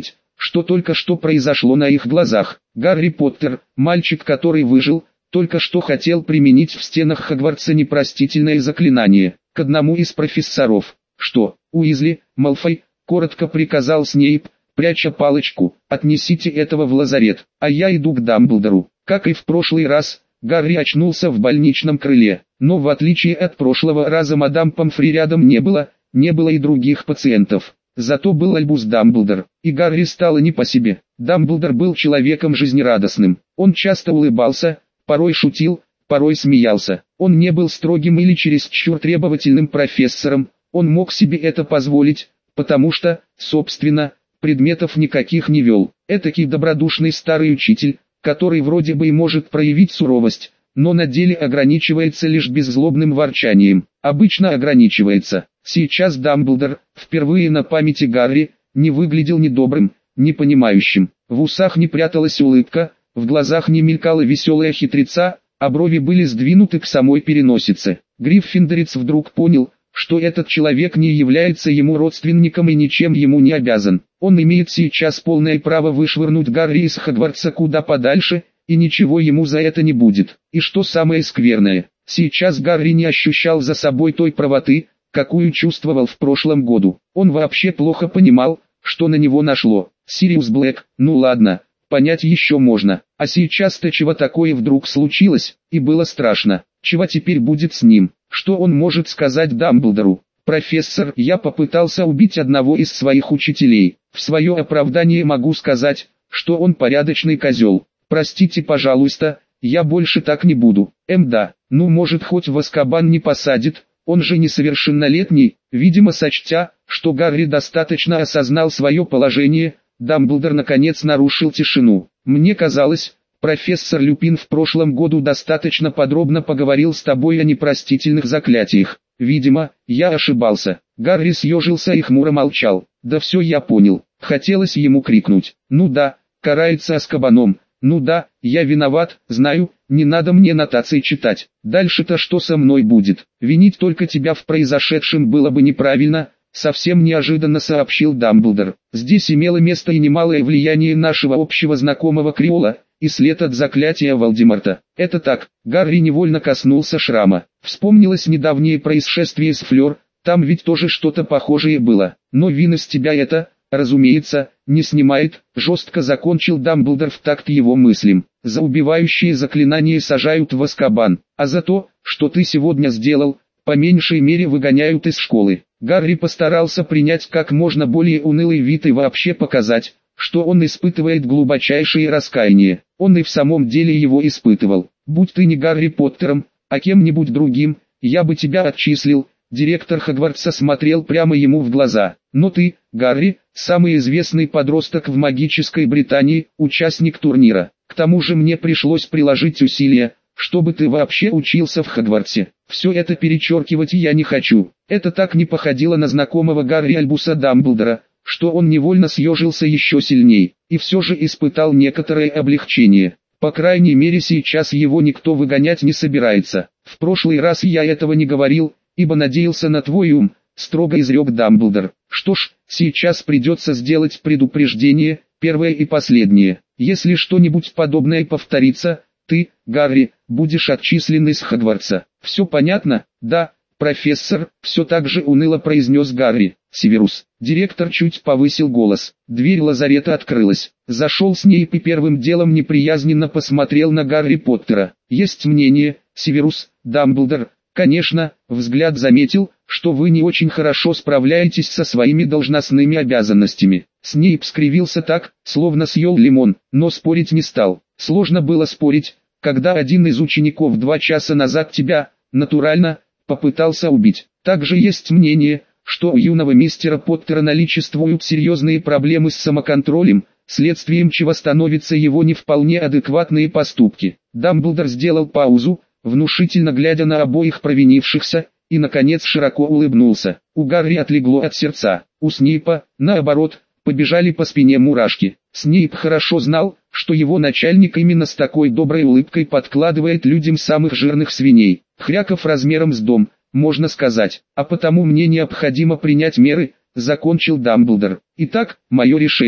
что только что произошло на их глазах. Гарри Поттер, мальчик, который выжил, только что хотел применить в стенах Хогвартса непростительное заклинание к одному из профессоров. «Что, Уизли, Малфой?» — коротко приказал Снейп, пряча палочку. «Отнесите этого в лазарет, а я иду к Дамблдору». Как и в прошлый раз, Гарри очнулся в больничном крыле, но в отличие от прошлого раза мадам Помфри рядом не было и других пациентов. Зато был Альбус Дамблдор, и Гарри стало не по себе. Дамблдор был человеком жизнерадостным, он часто улыбался, порой шутил, порой смеялся. Он не был строгим или чересчур требовательным профессором, он мог себе это позволить, потому что, собственно, предметов никаких не вел. Этакий добродушный старый учитель, который вроде бы и может проявить суровость, но на деле ограничивается лишь беззлобным ворчанием. Обычно ограничивается. Сейчас Дамблдор, впервые на памяти Гарри, не выглядел ни добрым, ни понимающим. В усах не пряталась улыбка, в глазах не мелькала веселая хитреца, а брови были сдвинуты к самой переносице. Гриффиндорец вдруг понял, что этот человек не является ему родственником и ничем ему не обязан. Он имеет сейчас полное право вышвырнуть Гарри из Хогвартса куда подальше, и ничего ему за это не будет. И что самое скверное, сейчас Гарри не ощущал за собой той правоты, какую чувствовал в прошлом году. Он вообще плохо понимал, что на него нашло. Сириус Блэк, ну ладно, понять еще можно. А сейчас-то чего такое вдруг случилось, и было страшно. Чего теперь будет с ним? Что он может сказать Дамблдору? «Профессор, я попытался убить одного из своих учителей. В свое оправдание могу сказать, что он порядочный козел. Простите, пожалуйста, я больше так не буду». Да, ну может хоть в Азкабан не посадит, он же несовершеннолетний. Видимо, сочтя, что Гарри достаточно осознал свое положение, Дамблдор наконец нарушил тишину. «Мне казалось, профессор Люпин в прошлом году достаточно подробно поговорил с тобой о непростительных заклятиях. Видимо, я ошибался». Гарри съежился и хмуро молчал. «Да все я понял». Хотелось ему крикнуть: «Ну да, карается Азкабаном. Ну да, я виноват, знаю, не надо мне нотации читать. Дальше-то что со мной будет? Винить только тебя в произошедшем было бы неправильно», совсем неожиданно сообщил Дамблдор. «Здесь имело место и немалое влияние нашего общего знакомого Криола, и след от заклятия Волдеморта. Это так». Гарри невольно коснулся шрама. Вспомнилось недавнее происшествие с Флёр, там ведь тоже что-то похожее было. «Но вина с тебя это, разумеется, не снимает», жестко закончил Дамблдор в такт его мыслям. «За убивающие заклинания сажают в Азкабан, а за то, что ты сегодня сделал, по меньшей мере выгоняют из школы». Гарри постарался принять как можно более унылый вид и вообще показать, что он испытывает глубочайшее раскаяние. Он и в самом деле его испытывал. «Будь ты не Гарри Поттером, а кем-нибудь другим, я бы тебя отчислил». Директор Хогвартса смотрел прямо ему в глаза. «Но ты, Гарри, самый известный подросток в магической Британии, участник турнира. К тому же мне пришлось приложить усилия, чтобы ты вообще учился в Хогвартсе. Все это перечеркивать я не хочу». Это так не походило на знакомого Гарри Альбуса Дамблдора, что он невольно съежился еще сильней, и все же испытал некоторое облегчение. По крайней мере сейчас его никто выгонять не собирается. «В прошлый раз я этого не говорил, ибо надеялся на твой ум», строго изрек Дамблдор. «Что ж, сейчас придется сделать предупреждение, первое и последнее. Если что-нибудь подобное повторится, ты, Гарри, будешь отчислен из Хогвартса. Все понятно?» «Да, профессор», все так же уныло произнес Гарри. «Северус». Директор чуть повысил голос. Дверь лазарета открылась. Зашел Снейп и первым делом неприязненно посмотрел на Гарри Поттера. «Есть мнение, Северус, Дамблдор, конечно, взгляд заметил, что вы не очень хорошо справляетесь со своими должностными обязанностями». Снейп скривился так, словно съел лимон, но спорить не стал. Сложно было спорить, когда один из учеников 2 часа назад тебя, натурально, попытался убить. Также есть мнение, что у юного мистера Поттера наличествуют серьезные проблемы с самоконтролем, следствием чего становятся его не вполне адекватные поступки. Дамблдор сделал паузу, внушительно глядя на обоих провинившихся, и наконец широко улыбнулся. У Гарри отлегло от сердца, у Снейпа, наоборот, побежали по спине мурашки. Снейп хорошо знал, что его начальник именно с такой доброй улыбкой подкладывает людям самых жирных свиней, хряков размером с дом, можно сказать. «А потому мне необходимо принять меры», закончил Дамблдор. «Итак, мое решение.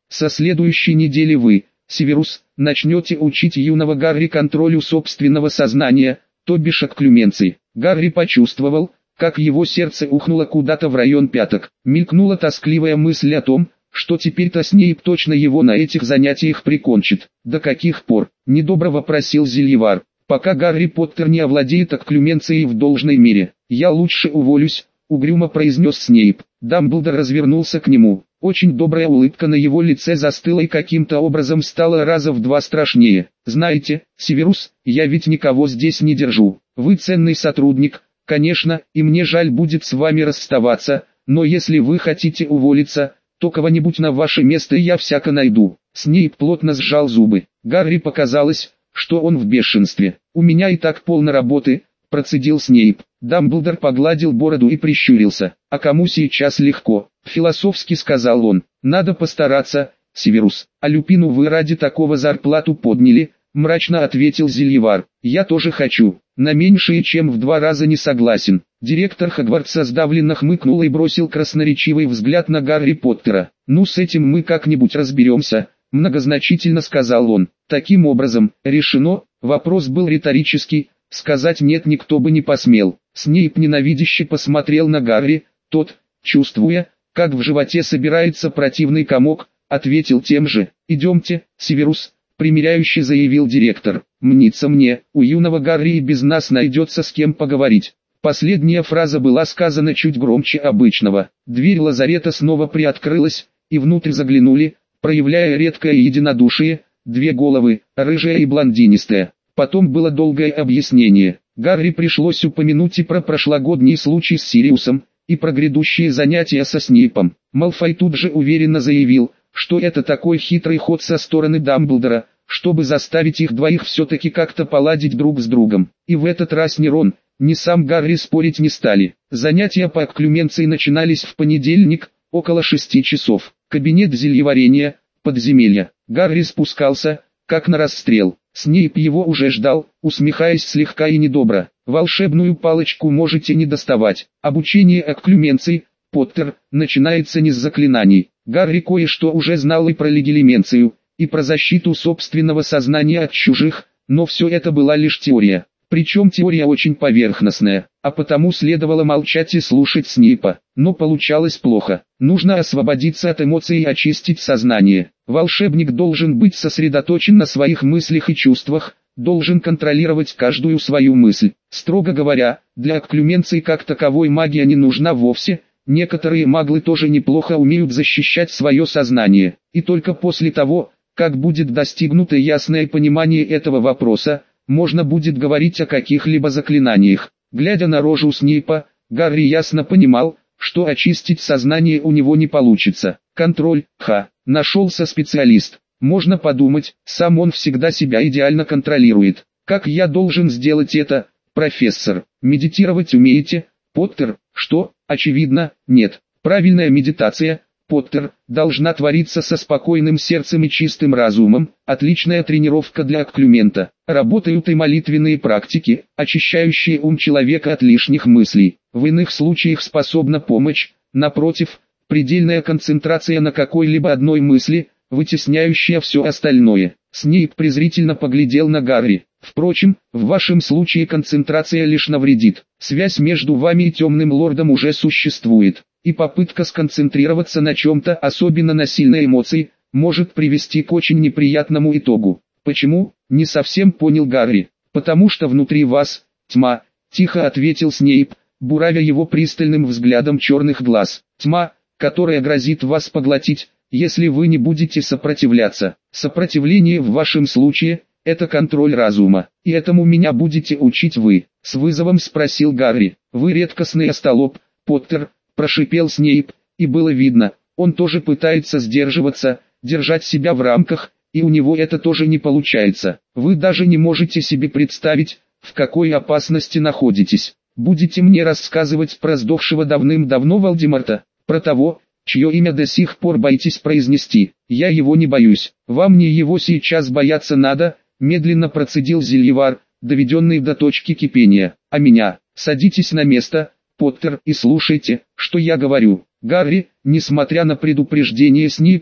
Со следующей недели вы, Северус, начнете учить юного Гарри контролю собственного сознания, то бишь окклюменции. Гарри почувствовал, как его сердце ухнуло куда-то в район пяток. Мелькнула тоскливая мысль о том, что теперь-то Снейп точно его на этих занятиях прикончит. До каких пор? Недобро вопросил Зельевар. Пока Гарри Поттер не овладеет окклюменцией в должной мере. Я лучше уволюсь, угрюмо произнес Снейп. Дамблдор развернулся к нему. Очень добрая улыбка на его лице застыла и каким-то образом стала раза в два страшнее. Знаете, Северус, я ведь никого здесь не держу. Вы ценный сотрудник, конечно, и мне жаль будет с вами расставаться, но если вы хотите уволиться, то кого-нибудь на ваше место я всяко найду. Снейп плотно сжал зубы. Гарри показалось, что он в бешенстве. У меня и так полно работы, процедил Снейп. Дамблдор погладил бороду и прищурился. А кому сейчас легко? Философски сказал он. Надо постараться, Северус. А Люпину вы ради такого зарплату подняли, мрачно ответил Зельевар. Я тоже хочу. На меньшее чем в 2 раза не согласен. Директор Хогвартса сдавленно хмыкнул и бросил красноречивый взгляд на Гарри Поттера. Ну с этим мы как-нибудь разберемся, многозначительно сказал он. Таким образом, решено, вопрос был риторический, сказать нет никто бы не посмел. Снейп ненавидяще посмотрел на Гарри, тот, чувствуя, как в животе собирается противный комок, ответил тем же. «Идемте, Северус», примиряюще заявил директор. «Мнится мне, у юного Гарри и без нас найдется с кем поговорить». Последняя фраза была сказана чуть громче обычного. Дверь лазарета снова приоткрылась, и внутрь заглянули, проявляя редкое единодушие, 2 головы, рыжая и блондинистая. Потом было долгое объяснение. Гарри пришлось упомянуть и про прошлогодний случай с Сириусом, и про грядущие занятия со Снейпом. Малфой тут же уверенно заявил, что это такой хитрый ход со стороны Дамблдора, чтобы заставить их двоих все-таки как-то поладить друг с другом. И в этот раз ни Рон, ни сам Гарри спорить не стали. Занятия по окклюменции начинались в понедельник, около 6 часов. Кабинет зельеварения, подземелья. Гарри спускался, как на расстрел. Снейп его уже ждал, усмехаясь слегка и недобро. «Волшебную палочку можете не доставать. Обучение окклюменции, Поттер, начинается не с заклинаний». Гарри кое-что уже знал и про легилименцию, и про защиту собственного сознания от чужих, но все это была лишь теория. Причем теория очень поверхностная, а потому следовало молчать и слушать Снейпа. Но получалось плохо. Нужно освободиться от эмоций и очистить сознание. Волшебник должен быть сосредоточен на своих мыслях и чувствах, должен контролировать каждую свою мысль. Строго говоря, для окклюменции как таковой магия не нужна вовсе. Некоторые маглы тоже неплохо умеют защищать свое сознание. И только после того, как будет достигнуто ясное понимание этого вопроса, можно будет говорить о каких-либо заклинаниях. Глядя на рожу Снейпа, Гарри ясно понимал, что очистить сознание у него не получится. Контроль, нашелся специалист. Можно подумать, сам он всегда себя идеально контролирует. Как я должен сделать это, профессор? Медитировать умеете, Поттер? Что? Очевидно, нет. Правильная медитация, Поттер, должна твориться со спокойным сердцем и чистым разумом, отличная тренировка для окклюмента. Работают и молитвенные практики, очищающие ум человека от лишних мыслей. В иных случаях способна помочь, напротив, предельная концентрация на какой-либо одной мысли, вытесняющая все остальное. Снейп презрительно поглядел на Гарри. Впрочем, в вашем случае концентрация лишь навредит. Связь между вами и темным лордом уже существует. И попытка сконцентрироваться на чем-то, особенно на сильной эмоции, может привести к очень неприятному итогу. Почему? Не совсем понял Гарри. Потому что внутри вас тьма, тихо ответил Снейп, буравя его пристальным взглядом черных глаз. Тьма, которая грозит вас поглотить, если вы не будете сопротивляться. Сопротивление в вашем случае – это контроль разума. И этому меня будете учить вы. С вызовом спросил Гарри. Вы редкостный остолоп, Поттер, прошипел Снейп, и было видно, он тоже пытается сдерживаться, держать себя в рамках, и у него это тоже не получается. Вы даже не можете себе представить, в какой опасности находитесь. Будете мне рассказывать про сдохшего давным-давно Волдеморта, про того, чье имя до сих пор боитесь произнести. Я его не боюсь. Вам не его сейчас бояться надо, медленно процедил Зельевар, доведенный до точки кипения. А меня? Садитесь на место, Поттер, и слушайте, что я говорю. Гарри, несмотря на предупреждение Снейпа,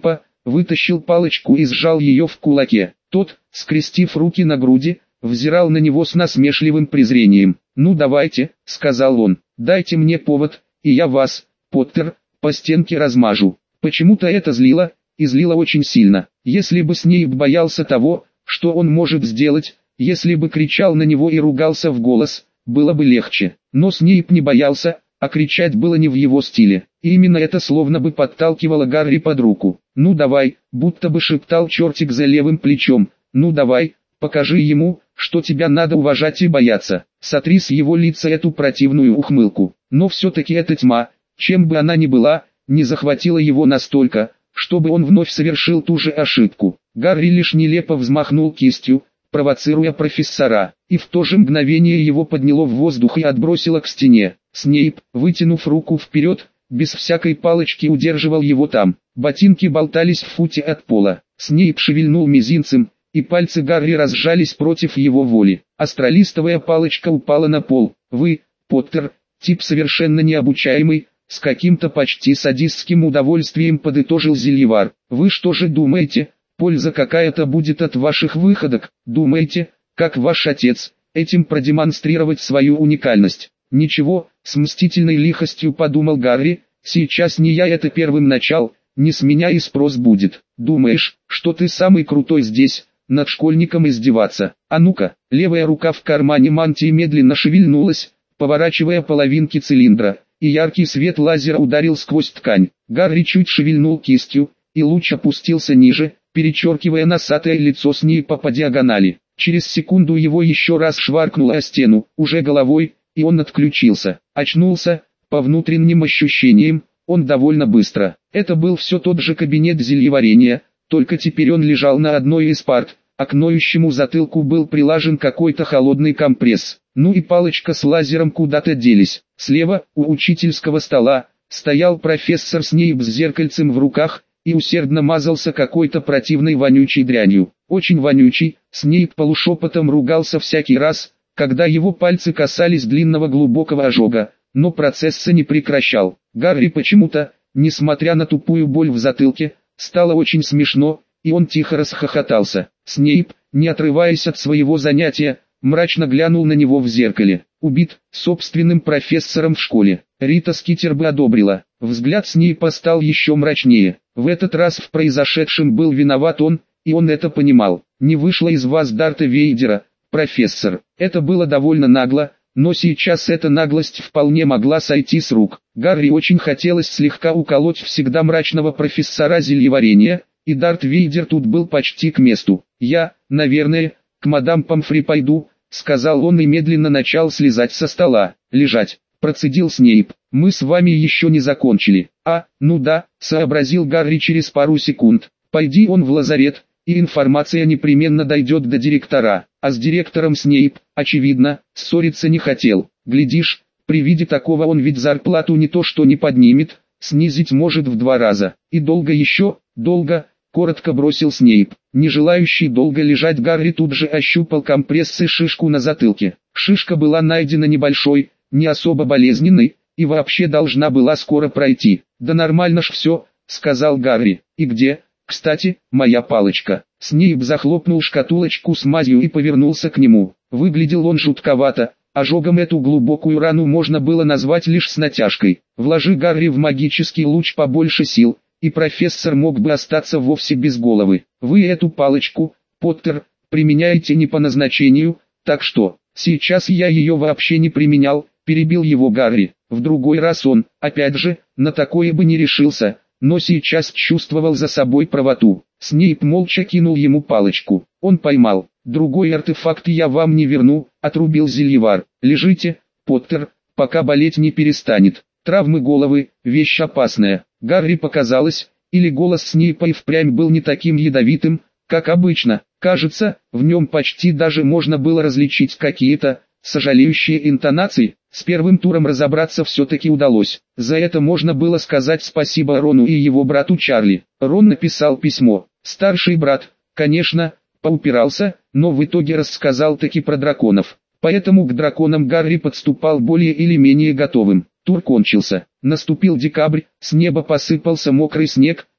вытащил палочку и сжал ее в кулаке. Тот, скрестив руки на груди, взирал на него с насмешливым презрением. «Ну давайте», — сказал он, — «дайте мне повод, и я вас, Поттер, по стенке размажу». Почему-то это злило, и злило очень сильно. Если бы Снейп боялся того, что он может сделать, если бы кричал на него и ругался в голос, было бы легче. Но Снейп не боялся, а кричать было не в его стиле. И именно это словно бы подталкивало Гарри под руку. «Ну давай», будто бы шептал чертик за левым плечом, «ну давай, покажи ему, что тебя надо уважать и бояться». Сотри с его лица эту противную ухмылку. Но все-таки эта тьма, чем бы она ни была, не захватила его настолько, чтобы он вновь совершил ту же ошибку. Гарри лишь нелепо взмахнул кистью, провоцируя профессора, и в то же мгновение его подняло в воздух и отбросило к стене. Снейп, вытянув руку вперед, без всякой палочки удерживал его там. Ботинки болтались в футе от пола. Снейп шевельнул мизинцем, и пальцы Гарри разжались против его воли. Астролистовая палочка упала на пол. «Вы, Поттер, тип совершенно необучаемый», с каким-то почти садистским удовольствием подытожил Зельевар. «Вы что же думаете, польза какая-то будет от ваших выходок? Думаете, как ваш отец, этим продемонстрировать свою уникальность?» «Ничего», с мстительной лихостью подумал Гарри, «сейчас не я это первым начал, не с меня и спрос будет. Думаешь, что ты самый крутой здесь, над школьником издеваться? А ну-ка». Левая рука в кармане мантии медленно шевельнулась, поворачивая половинки цилиндра, и яркий свет лазера ударил сквозь ткань. Гарри чуть шевельнул кистью, и луч опустился ниже, перечеркивая носатое лицо Снейпа по диагонали. Через секунду его еще раз шваркнуло о стену, уже головой, и он отключился. Очнулся, по внутренним ощущениям, он довольно быстро. Это был все тот же кабинет зельеварения, только теперь он лежал на одной из парт, а к ноющему затылку был прилажен какой-то холодный компресс. Ну и палочка с лазером куда-то делись. Слева, у учительского стола, стоял профессор Снейп с зеркальцем в руках, и усердно мазался какой-то противной вонючей дрянью. Очень вонючий, Снейп полушепотом ругался всякий раз, когда его пальцы касались длинного глубокого ожога, но процесса не прекращал. Гарри почему-то, несмотря на тупую боль в затылке, стало очень смешно, и он тихо расхохотался. Снейп, не отрываясь от своего занятия, мрачно глянул на него в зеркале. Убит собственным профессором в школе. Рита Скитер бы одобрила. Взгляд Снейпа стал еще мрачнее. В этот раз в произошедшем был виноват он, и он это понимал. Не вышло из вас Дарта Вейдера, профессор. Это было довольно нагло, но сейчас эта наглость вполне могла сойти с рук. Гарри очень хотелось слегка уколоть всегда мрачного профессора зельеварения, и Дарт Вейдер тут был почти к месту. «Я, наверное, к мадам Помфри пойду», — сказал он и медленно начал слезать со стола. «Лежать», — процедил Снейп. «Мы с вами еще не закончили». Ну да», — сообразил Гарри через пару секунд. «Пойди он в лазарет, и информация непременно дойдет до директора». А с директором Снейп, очевидно, ссориться не хотел. Глядишь, при виде такого он ведь зарплату не то что не поднимет, снизить может в 2 раза. «И долго еще?» «Долго», — коротко бросил Снейп. Не желающий долго лежать, Гарри тут же ощупал компресс и шишку на затылке. Шишка была найдена небольшой, не особо болезненной, и вообще должна была скоро пройти. «Да нормально ж все», — сказал Гарри. «И где, кстати, моя палочка?» Снейп захлопнул шкатулочку с мазью и повернулся к нему. Выглядел он жутковато, ожогом эту глубокую рану можно было назвать лишь с натяжкой. Вложи Гарри в магический луч побольше сил, и профессор мог бы остаться вовсе без головы. «Вы эту палочку, Поттер, применяете не по назначению, так что, сейчас я ее вообще не применял», — перебил его Гарри. В другой раз он, опять же, на такое бы не решился, но сейчас чувствовал за собой правоту. Снейп молча кинул ему палочку. Он поймал. «Другой артефакт я вам не верну», — отрубил Зельевар. «Лежите, Поттер, пока болеть не перестанет. Травмы головы — вещь опасная». Гарри показалось, или голос Снейпа и впрямь был не таким ядовитым, как обычно. Кажется, в нем почти даже можно было различить какие-то сожалеющие интонации. С первым туром разобраться все-таки удалось. За это можно было сказать спасибо Рону и его брату Чарли. Рон написал письмо. Старший брат, конечно, поупирался, но в итоге рассказал таки про драконов. Поэтому к драконам Гарри подступал более или менее готовым. Тур кончился. Наступил декабрь, с неба посыпался мокрый снег,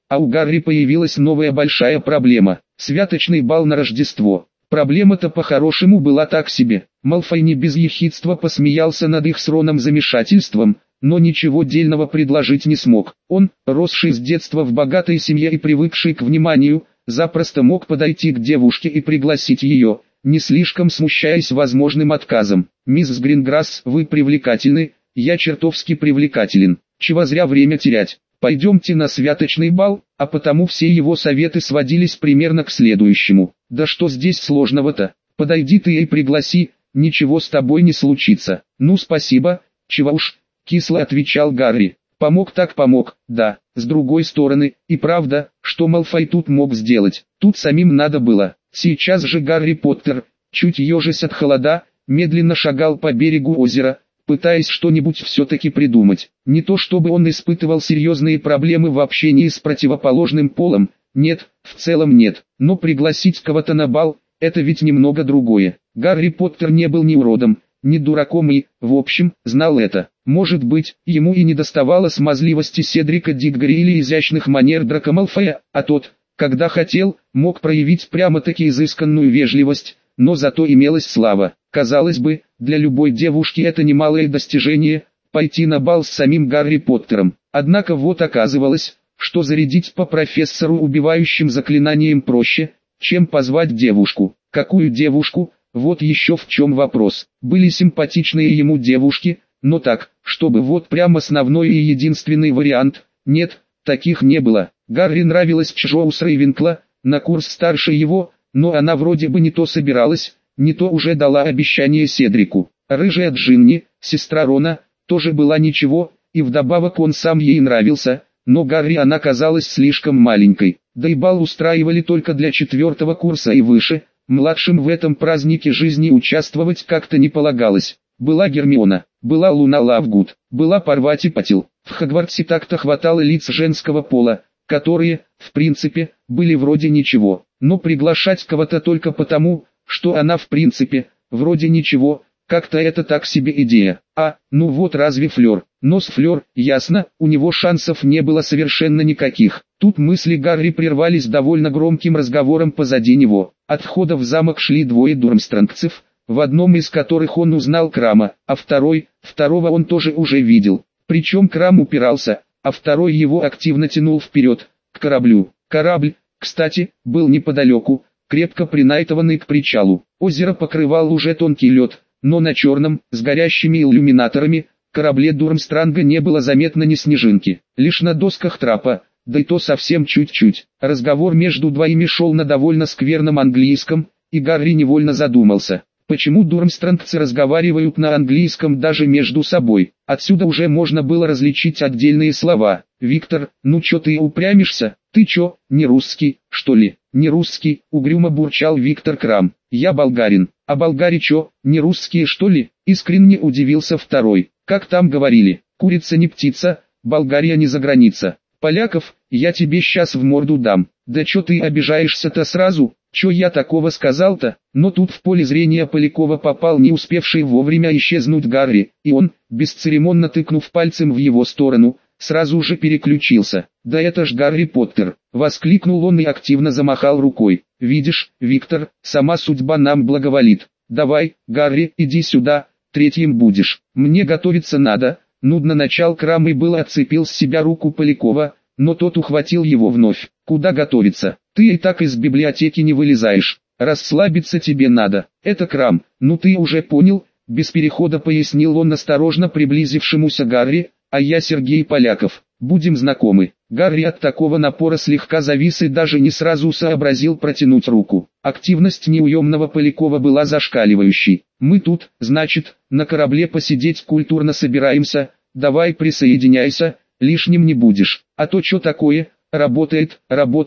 А у Гарри появилась новая большая проблема – святочный бал на Рождество. Проблема-то по-хорошему была так себе. Малфой не без ехидства посмеялся над их с Роном замешательством, но ничего дельного предложить не смог. Он, росший с детства в богатой семье и привыкший к вниманию, запросто мог подойти к девушке и пригласить ее, не слишком смущаясь возможным отказом. «Мисс Гринграсс, вы привлекательны, я чертовски привлекателен. Чего зря время терять. Пойдемте на святочный бал», а потому все его советы сводились примерно к следующему. «Да что здесь сложного-то? Подойди ты и пригласи, ничего с тобой не случится». «Ну спасибо, чего уж», кисло отвечал Гарри. «Помог так помог, да». С другой стороны, и правда, что Малфой тут мог сделать? Тут самим надо было. Сейчас же Гарри Поттер, чуть ежась от холода, медленно шагал по берегу озера, пытаясь что-нибудь все-таки придумать. Не то чтобы он испытывал серьезные проблемы в общении с противоположным полом, нет, в целом нет, но пригласить кого-то на бал – это ведь немного другое. Гарри Поттер не был ни уродом, ни дураком и, в общем, знал это. Может быть, ему и не доставало смазливости Седрика Диггори или изящных манер Драко Малфоя, а тот, когда хотел, мог проявить прямо-таки изысканную вежливость, но зато имелась слава. Казалось бы, для любой девушки это немалое достижение – пойти на бал с самим Гарри Поттером. Однако вот оказывалось, что зарядить по профессору убивающим заклинанием проще, чем позвать девушку. Какую девушку? Вот еще в чем вопрос. Были симпатичные ему девушки, но так, чтобы вот прям основной и единственный вариант, нет, таких не было. Гарри нравилась Чжоус Рейвенкла, на курс старше его, но она вроде бы не то собиралась, не то уже дала обещание Седрику. Рыжая Джинни, сестра Рона, тоже была ничего, и вдобавок он сам ей нравился, но Гарри она казалась слишком маленькой. Да и бал устраивали только для 4-го курса и выше, младшим в этом празднике жизни участвовать как-то не полагалось. Была Гермиона, была Луна Лавгуд, была Парвати Патил. В Хогвартсе так-то хватало лиц женского пола, которые, в принципе, были вроде ничего. Но приглашать кого-то только потому, что она в принципе, вроде ничего, как-то это так себе идея. Ну вот разве Флёр? Но с Флёр, ясно, у него шансов не было совершенно никаких. Тут мысли Гарри прервались довольно громким разговором позади него. От входа в замок шли двое дурмстронгцев, в одном из которых он узнал Крама, а второго он тоже уже видел. Причем Крам упирался, а второй его активно тянул вперед, к кораблю. Корабль, кстати, был неподалеку, крепко принайтованный к причалу. Озеро покрывал уже тонкий лед, но на черном, с горящими иллюминаторами, корабле Дурмстранга не было заметно ни снежинки. Лишь на досках трапа, да и то совсем чуть-чуть. Разговор между двоими шел на довольно скверном английском, и Гарри невольно задумался. Почему дурмстрангцы разговаривают на английском даже между собой? Отсюда уже можно было различить отдельные слова. «Виктор, ну чё ты упрямишься? Ты чё, не русский, что ли?» «Не русский», угрюмо бурчал Виктор Крам. «Я болгарин». «А болгари чё, не русские что ли?» Искренне удивился второй. «Как там говорили, курица не птица, Болгария не за граница. Поляков, я тебе щас в морду дам». «Да чё ты обижаешься-то сразу? Чё я такого сказал-то?» Но тут в поле зрения Полякова попал не успевший вовремя исчезнуть Гарри, и он, бесцеремонно тыкнув пальцем в его сторону, сразу же переключился. «Да это ж Гарри Поттер!» — воскликнул он и активно замахал рукой. «Видишь, Виктор, сама судьба нам благоволит. Давай, Гарри, иди сюда, третьим будешь. Мне готовиться надо». Нудно начал Крам и было отцепил с себя руку Полякова, но тот ухватил его вновь. «Куда готовиться? Ты и так из библиотеки не вылезаешь. Расслабиться тебе надо». «Это Крам, ну ты уже понял», — без перехода пояснил он осторожно приблизившемуся Гарри, «а я Сергей Поляков. Будем знакомы». Гарри от такого напора слегка завис и даже не сразу сообразил протянуть руку. Активность неуемного Полякова была зашкаливающей. «Мы тут, значит, на корабле посидеть культурно собираемся, давай присоединяйся, лишним не будешь. А то что такое, работает,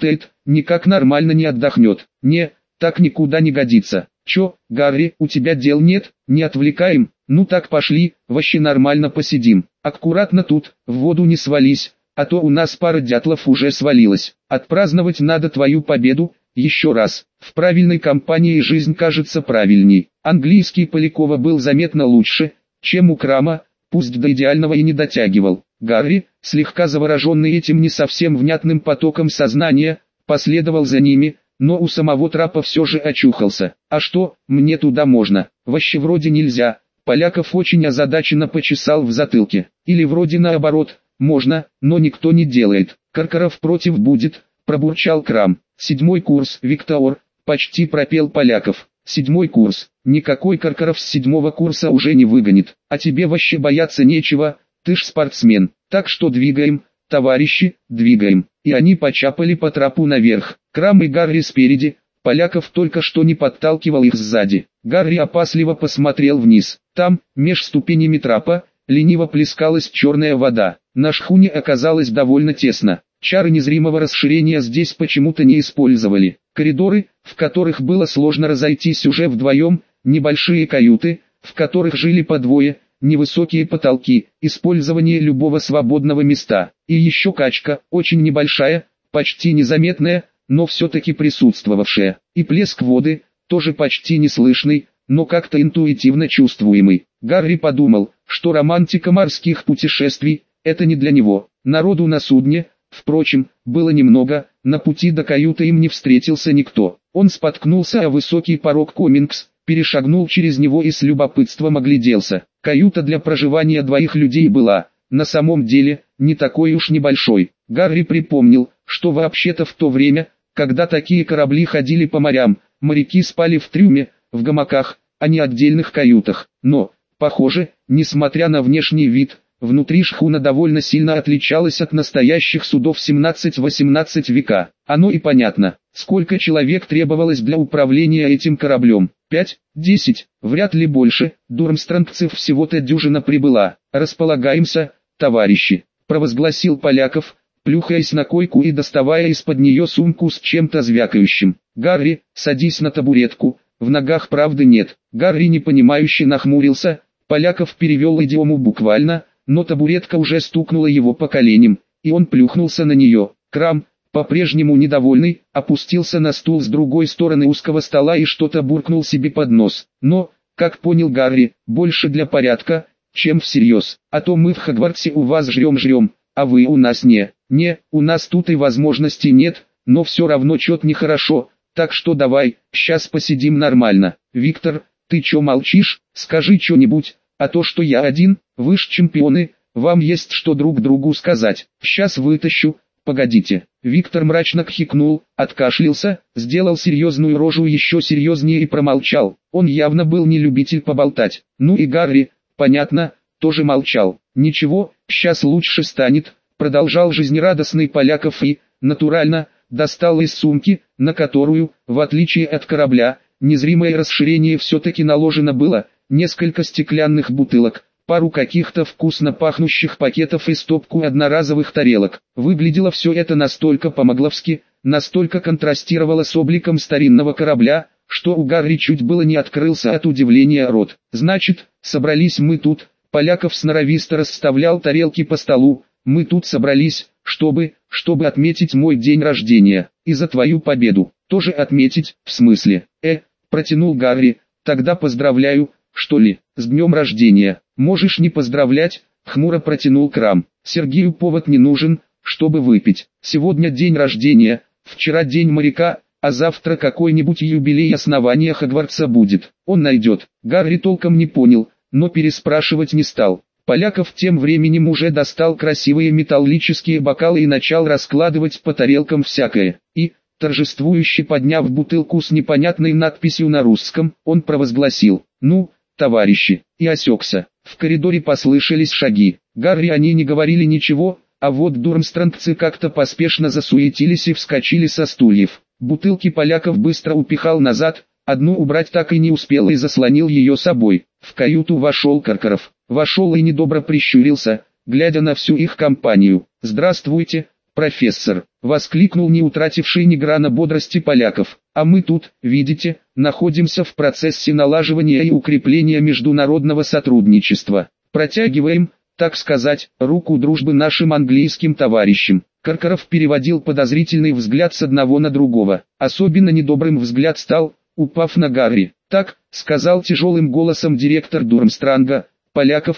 никак нормально не отдохнет. Не, так никуда не годится. Чё, Гарри, у тебя дел нет, не отвлекаем? Ну так пошли, вообще нормально посидим. Аккуратно тут, в воду не свались, а то у нас пара дятлов уже свалилась. Отпраздновать надо твою победу, еще раз. В правильной компании жизнь кажется правильней». Английский Полякова был заметно лучше, чем у Крама, пусть до идеального и не дотягивал. Гарри, слегка завороженный этим не совсем внятным потоком сознания, последовал за ними, но у самого трапа все же очухался. «А что, мне туда можно? Вообще вроде нельзя». Поляков очень озадаченно почесал в затылке. «Или вроде наоборот, можно, но никто не делает. Каркаров против будет», пробурчал Крам. «7-й курс, Виктор», почти пропел Поляков. «7-й курс, никакой Каркаров с 7-го курса уже не выгонит, а тебе вообще бояться нечего, ты ж спортсмен, так что двигаем, товарищи, двигаем». И они почапали по трапу наверх. Крам и Гарри спереди, Поляков только что не подталкивал их сзади. Гарри опасливо посмотрел вниз. Там, меж ступенями трапа, лениво плескалась черная вода. На шхуне оказалось довольно тесно. Чары незримого расширения здесь почему-то не использовали. Коридоры, в которых было сложно разойтись уже вдвоем, небольшие каюты, в которых жили по двое, невысокие потолки, использование любого свободного места. И еще качка, очень небольшая, почти незаметная, но все-таки присутствовавшая. И плеск воды, тоже почти неслышный, но как-то интуитивно чувствуемый. Гарри подумал, что романтика морских путешествий – это не для него. Народу на судне, впрочем, было немного, на пути до каюты им не встретился никто. Он споткнулся о высокий порог Комингс, перешагнул через него и с любопытством огляделся. Каюта для проживания двоих людей была, на самом деле, не такой уж небольшой. Гарри припомнил, что вообще-то в то время, когда такие корабли ходили по морям, моряки спали в трюме, в гамаках, а не отдельных каютах. Но, похоже, несмотря на внешний вид, внутри шхуна довольно сильно отличалась от настоящих судов 17-18 века. Оно и понятно, сколько человек требовалось для управления этим кораблем. 5-10, вряд ли больше, дурмстронгцев всего-то дюжина прибыла. «Располагаемся, товарищи», — провозгласил Поляков, плюхаясь на койку и доставая из-под нее сумку с чем-то звякающим. «Гарри, садись на табуретку, в ногах правды нет». Гарри непонимающе нахмурился, Поляков перевел идиому буквально, но табуретка уже стукнула его по коленям, и он плюхнулся на нее. Крам, по-прежнему недовольный, опустился на стул с другой стороны узкого стола и что-то буркнул себе под нос. Но, как понял Гарри, больше для порядка, чем всерьез. «А то мы в Хогвартсе у вас жрем, а вы у нас не. Не, у нас тут и возможностей нет, но все равно чё-то нехорошо, так что давай, сейчас посидим нормально». «Виктор, ты чё молчишь, скажи чё-нибудь, а то что я один, вы ж чемпионы, вам есть что друг другу сказать». «Сейчас вытащу, погодите». Виктор мрачно кхикнул, откашлялся, сделал серьезную рожу еще серьезнее и промолчал. Он явно был не любитель поболтать. Ну и Гарри, понятно, тоже молчал. «Ничего, сейчас лучше станет», продолжал жизнерадостный Поляков и, натурально, достал из сумки, на которую, в отличие от корабля, незримое расширение все-таки наложено было, несколько стеклянных бутылок, пару каких-то вкусно пахнущих пакетов и стопку одноразовых тарелок. Выглядело все это настолько по-могловски, настолько контрастировало с обликом старинного корабля, что у Гарри чуть было не открылся от удивления рот. «Значит, собрались мы тут», Поляков сноровисто расставлял тарелки по столу, «мы тут собрались, чтобы отметить мой день рождения, и за твою победу, тоже отметить, в смысле?» Протянул Гарри, «тогда поздравляю, что ли, с днем рождения». «Можешь не поздравлять», хмуро протянул Крам. «Сергею повод не нужен, чтобы выпить. Сегодня день рождения, вчера день моряка, а завтра какой-нибудь юбилей основания Хогвартса будет. Он найдет». Гарри толком не понял, но переспрашивать не стал. Поляков тем временем уже достал красивые металлические бокалы и начал раскладывать по тарелкам всякое. И, торжествующе подняв бутылку с непонятной надписью на русском, он провозгласил: «Ну, товарищи», и осекся. В коридоре послышались шаги. Гарри они не говорили ничего, а вот дурмстронгцы как-то поспешно засуетились и вскочили со стульев. Бутылки Поляков быстро упихал назад, одну убрать так и не успел и заслонил ее собой. В каюту вошел Каркаров. Вошел и недобро прищурился, глядя на всю их компанию. «Здравствуйте, профессор!» — воскликнул не утративший ни грана бодрости Поляков. «А мы тут, видите, находимся в процессе налаживания и укрепления международного сотрудничества. Протягиваем, так сказать, руку дружбы нашим английским товарищам». Каркаров переводил подозрительный взгляд с одного на другого. Особенно недобрым взгляд стал, упав на Гарри. «Так», — сказал тяжелым голосом директор Дурмстранга, — «Поляков,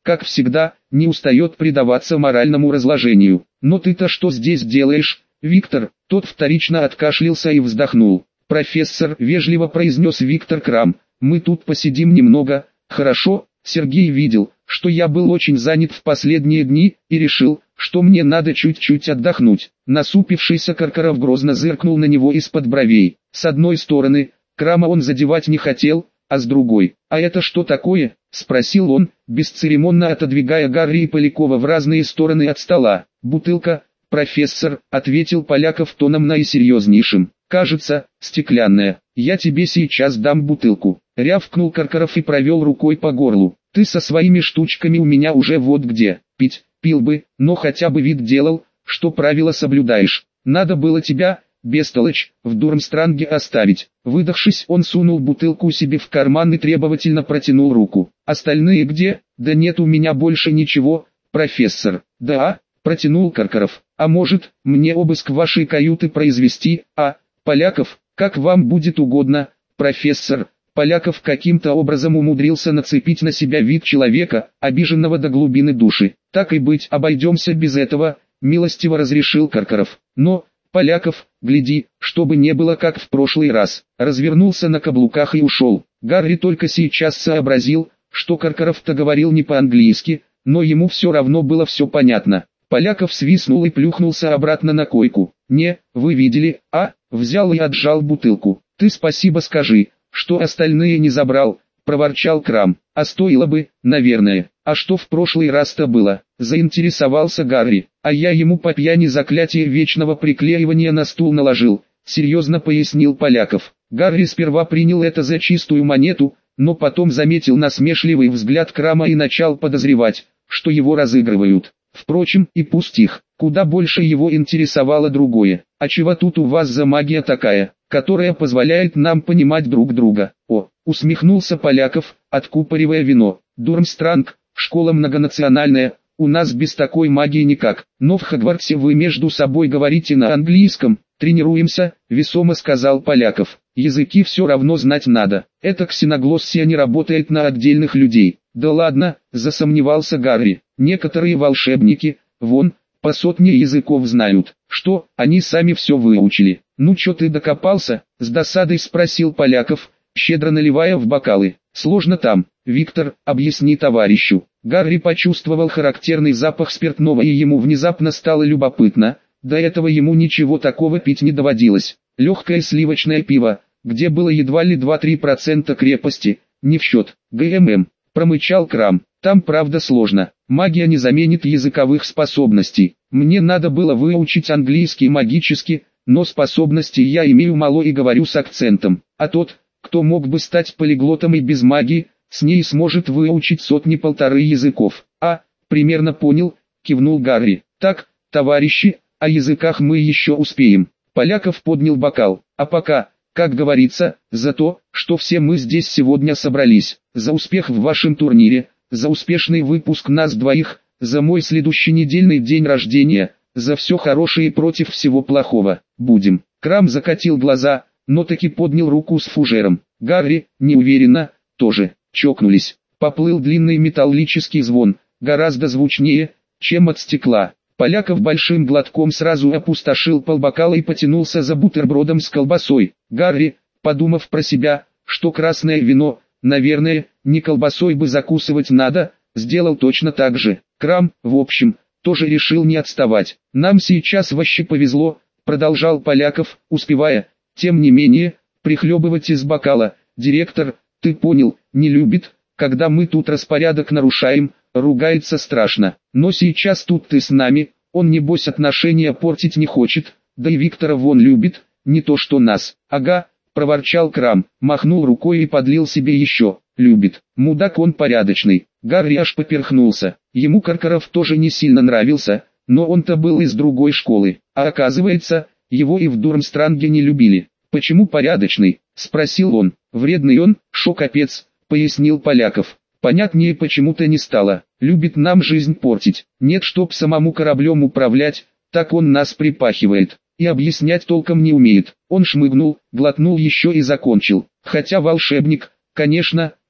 как всегда, не устает предаваться моральному разложению. «Но ты-то что здесь делаешь, Виктор?» Тот вторично откашлялся и вздохнул. «Профессор», — вежливо произнес Виктор Крам, — «мы тут посидим немного, хорошо?» Сергей видел, что я был очень занят в последние дни, и решил, что мне надо чуть-чуть отдохнуть. Насупившийся Каркаров грозно зыркнул на него из-под бровей. С одной стороны, Крама он задевать не хотел, а с другой: «А это что такое?» — спросил он, бесцеремонно отодвигая Гарри и Полякова в разные стороны от стола. «Бутылка, профессор», — ответил Поляков тоном наисерьезнейшим. «Кажется, стеклянная. Я тебе сейчас дам бутылку», — рявкнул Каркаров и провел рукой по горлу. «Ты со своими штучками у меня уже вот где. Пил бы, но хотя бы вид делал, что правила соблюдаешь. Надо было тебя, бестолочь, в Дурмстранге оставить». Выдохшись, он сунул бутылку себе в карман и требовательно протянул руку. «Остальные где?» «Да нет у меня больше ничего, профессор». «Да?» — протянул Каркаров. «А может, мне обыск вашей каюты произвести, а?» «Поляков, как вам будет угодно, профессор». Поляков каким-то образом умудрился нацепить на себя вид человека, обиженного до глубины души. «Так и быть, обойдемся без этого», — милостиво разрешил Каркаров. «Но, Поляков, гляди, чтобы не было как в прошлый раз». Развернулся на каблуках и ушел. Гарри только сейчас сообразил, что Каркаров-то говорил не по-английски, но ему все равно было все понятно. Поляков свистнул и плюхнулся обратно на койку. «Не, вы видели, а?» Взял и отжал бутылку. «Ты спасибо скажи, что остальные не забрал», — проворчал Крам. «А стоило бы, наверное. А что в прошлый раз-то было?» — заинтересовался Гарри. «А я ему по пьяни заклятие вечного приклеивания на стул наложил», — серьезно пояснил Поляков. Гарри сперва принял это за чистую монету, но потом заметил насмешливый взгляд Крама и начал подозревать, что его разыгрывают. Впрочем, и пусть их. Куда больше его интересовало другое. «А чего тут у вас за магия такая, которая позволяет нам понимать друг друга?» «О», усмехнулся Поляков, откупоривая вино. «Дурмстранг, школа многонациональная, у нас без такой магии никак. Но в Хогвартсе вы между собой говорите на английском». «Тренируемся», — весомо сказал Поляков. «Языки все равно знать надо. Эта ксеноглоссия не работает на отдельных людей». «Да ладно», — засомневался Гарри. «Некоторые волшебники, вон, по сотне языков знают». «Что, они сами все выучили?» «Ну чё ты докопался?» — с досадой спросил Поляков, щедро наливая в бокалы. «Сложно там, Виктор, объясни товарищу». Гарри почувствовал характерный запах спиртного, и ему внезапно стало любопытно. До этого ему ничего такого пить не доводилось. Легкое сливочное пиво, где было едва ли 2-3% крепости, не в счет. «ГММ», промычал Крам. «Там правда сложно. Магия не заменит языковых способностей. Мне надо было выучить английский магически, но способности я имею мало и говорю с акцентом. А тот, кто мог бы стать полиглотом и без магии, с ней сможет выучить сотни-полторы языков». «А, примерно понял», — кивнул Гарри. «Так, товарищи, о языках мы еще успеем». Поляков поднял бокал. «А пока, как говорится, за то, что все мы здесь сегодня собрались, за успех в вашем турнире, за успешный выпуск нас двоих, за мой следующий недельный день рождения, за все хорошее против всего плохого. Будем». Крам закатил глаза, но таки поднял руку с фужером. Гарри, неуверенно, тоже, чокнулись. Поплыл длинный металлический звон, гораздо звучнее, чем от стекла. Поляков большим глотком сразу опустошил полбокала и потянулся за бутербродом с колбасой. Гарри, подумав про себя, что красное вино, наверное, не колбасой бы закусывать надо, сделал точно так же. Крам, в общем, тоже решил не отставать. «Нам сейчас вообще повезло», — продолжал Поляков, успевая, тем не менее, прихлебывать из бокала. «Директор, ты понял, не любит, когда мы тут распорядок нарушаем, ругается страшно. Но сейчас тут ты с нами, он небось отношения портить не хочет, да и Виктора вон любит, не то что нас». «Ага», — проворчал Крам, махнул рукой и подлил себе еще. «Любит. Мудак он порядочный». Гарри аж поперхнулся. Ему Каркаров тоже не сильно нравился, но он-то был из другой школы, а оказывается, его и в Дурмстранге не любили. «Почему порядочный?» — спросил он. «Вредный он, шо капец», — пояснил Поляков. «Понятнее почему-то не стало. Любит нам жизнь портить. Нет, чтоб самому кораблем управлять, так он нас припахивает. И объяснять толком не умеет». Он шмыгнул, глотнул еще и закончил. «Хотя волшебник, конечно,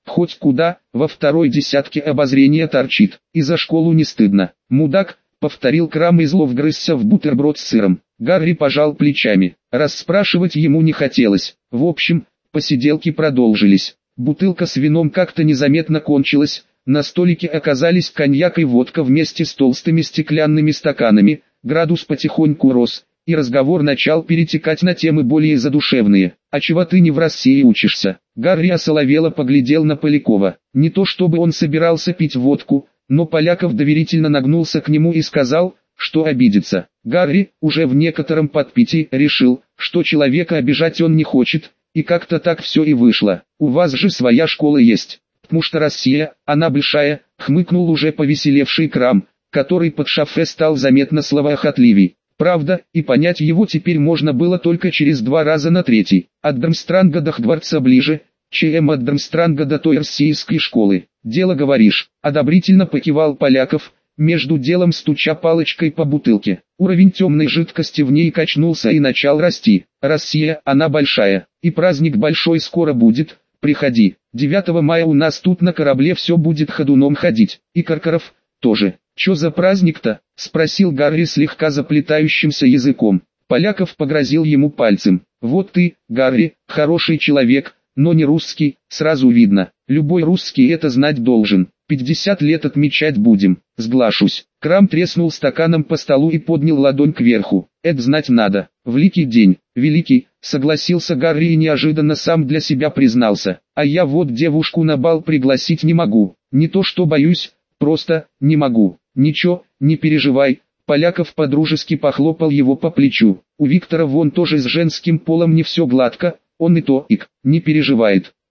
хоть куда, во второй десятке обозрения торчит, и за школу не стыдно. Мудак, повторил Крам и зло вгрызся в бутерброд с сыром. Гарри пожал плечами, расспрашивать ему не хотелось. В общем, посиделки продолжились. Бутылка с вином как-то незаметно кончилась, на столике оказались коньяк и водка вместе с толстыми стеклянными стаканами, градус потихоньку рос, и разговор начал перетекать на темы более задушевные. «А чего ты не в России учишься?» Гарри осоловело поглядел на Полякова. Не то чтобы он собирался пить водку, но Поляков доверительно нагнулся к нему и сказал, что обидится. Гарри, уже в некотором подпитии, решил, что человека обижать он не хочет, и как-то так все и вышло. «У вас же своя школа есть. Потому что Россия, она большая», хмыкнул уже повеселевший Крам, который под шофе стал заметно словоохотливей. Правда, и понять его теперь можно было только через 2 раза на третий. От Дармстранга до Хгвартса ближе, чем от Дармстранга до той российской школы. «Дело говоришь», одобрительно покивал Поляков, между делом стуча палочкой по бутылке. Уровень темной жидкости в ней качнулся и начал расти. «Россия, она большая, и праздник большой скоро будет, приходи. 9 мая у нас тут на корабле все будет ходуном ходить, и Каркаров тоже». «Чё за праздник-то?» — спросил Гарри слегка заплетающимся языком. Поляков погрозил ему пальцем. «Вот ты, Гарри, хороший человек, но не русский, сразу видно. Любой русский это знать должен. 50 лет отмечать будем, сглашусь». Крам треснул стаканом по столу и поднял ладонь кверху. «Это знать надо. Великий день, великий», согласился Гарри и неожиданно сам для себя признался. «А я вот девушку на бал пригласить не могу. Не то что боюсь, просто не могу». «Ничего, не переживай», Поляков подружески похлопал его по плечу. «У Виктора вон тоже с женским полом не все гладко, он и то, не переживает.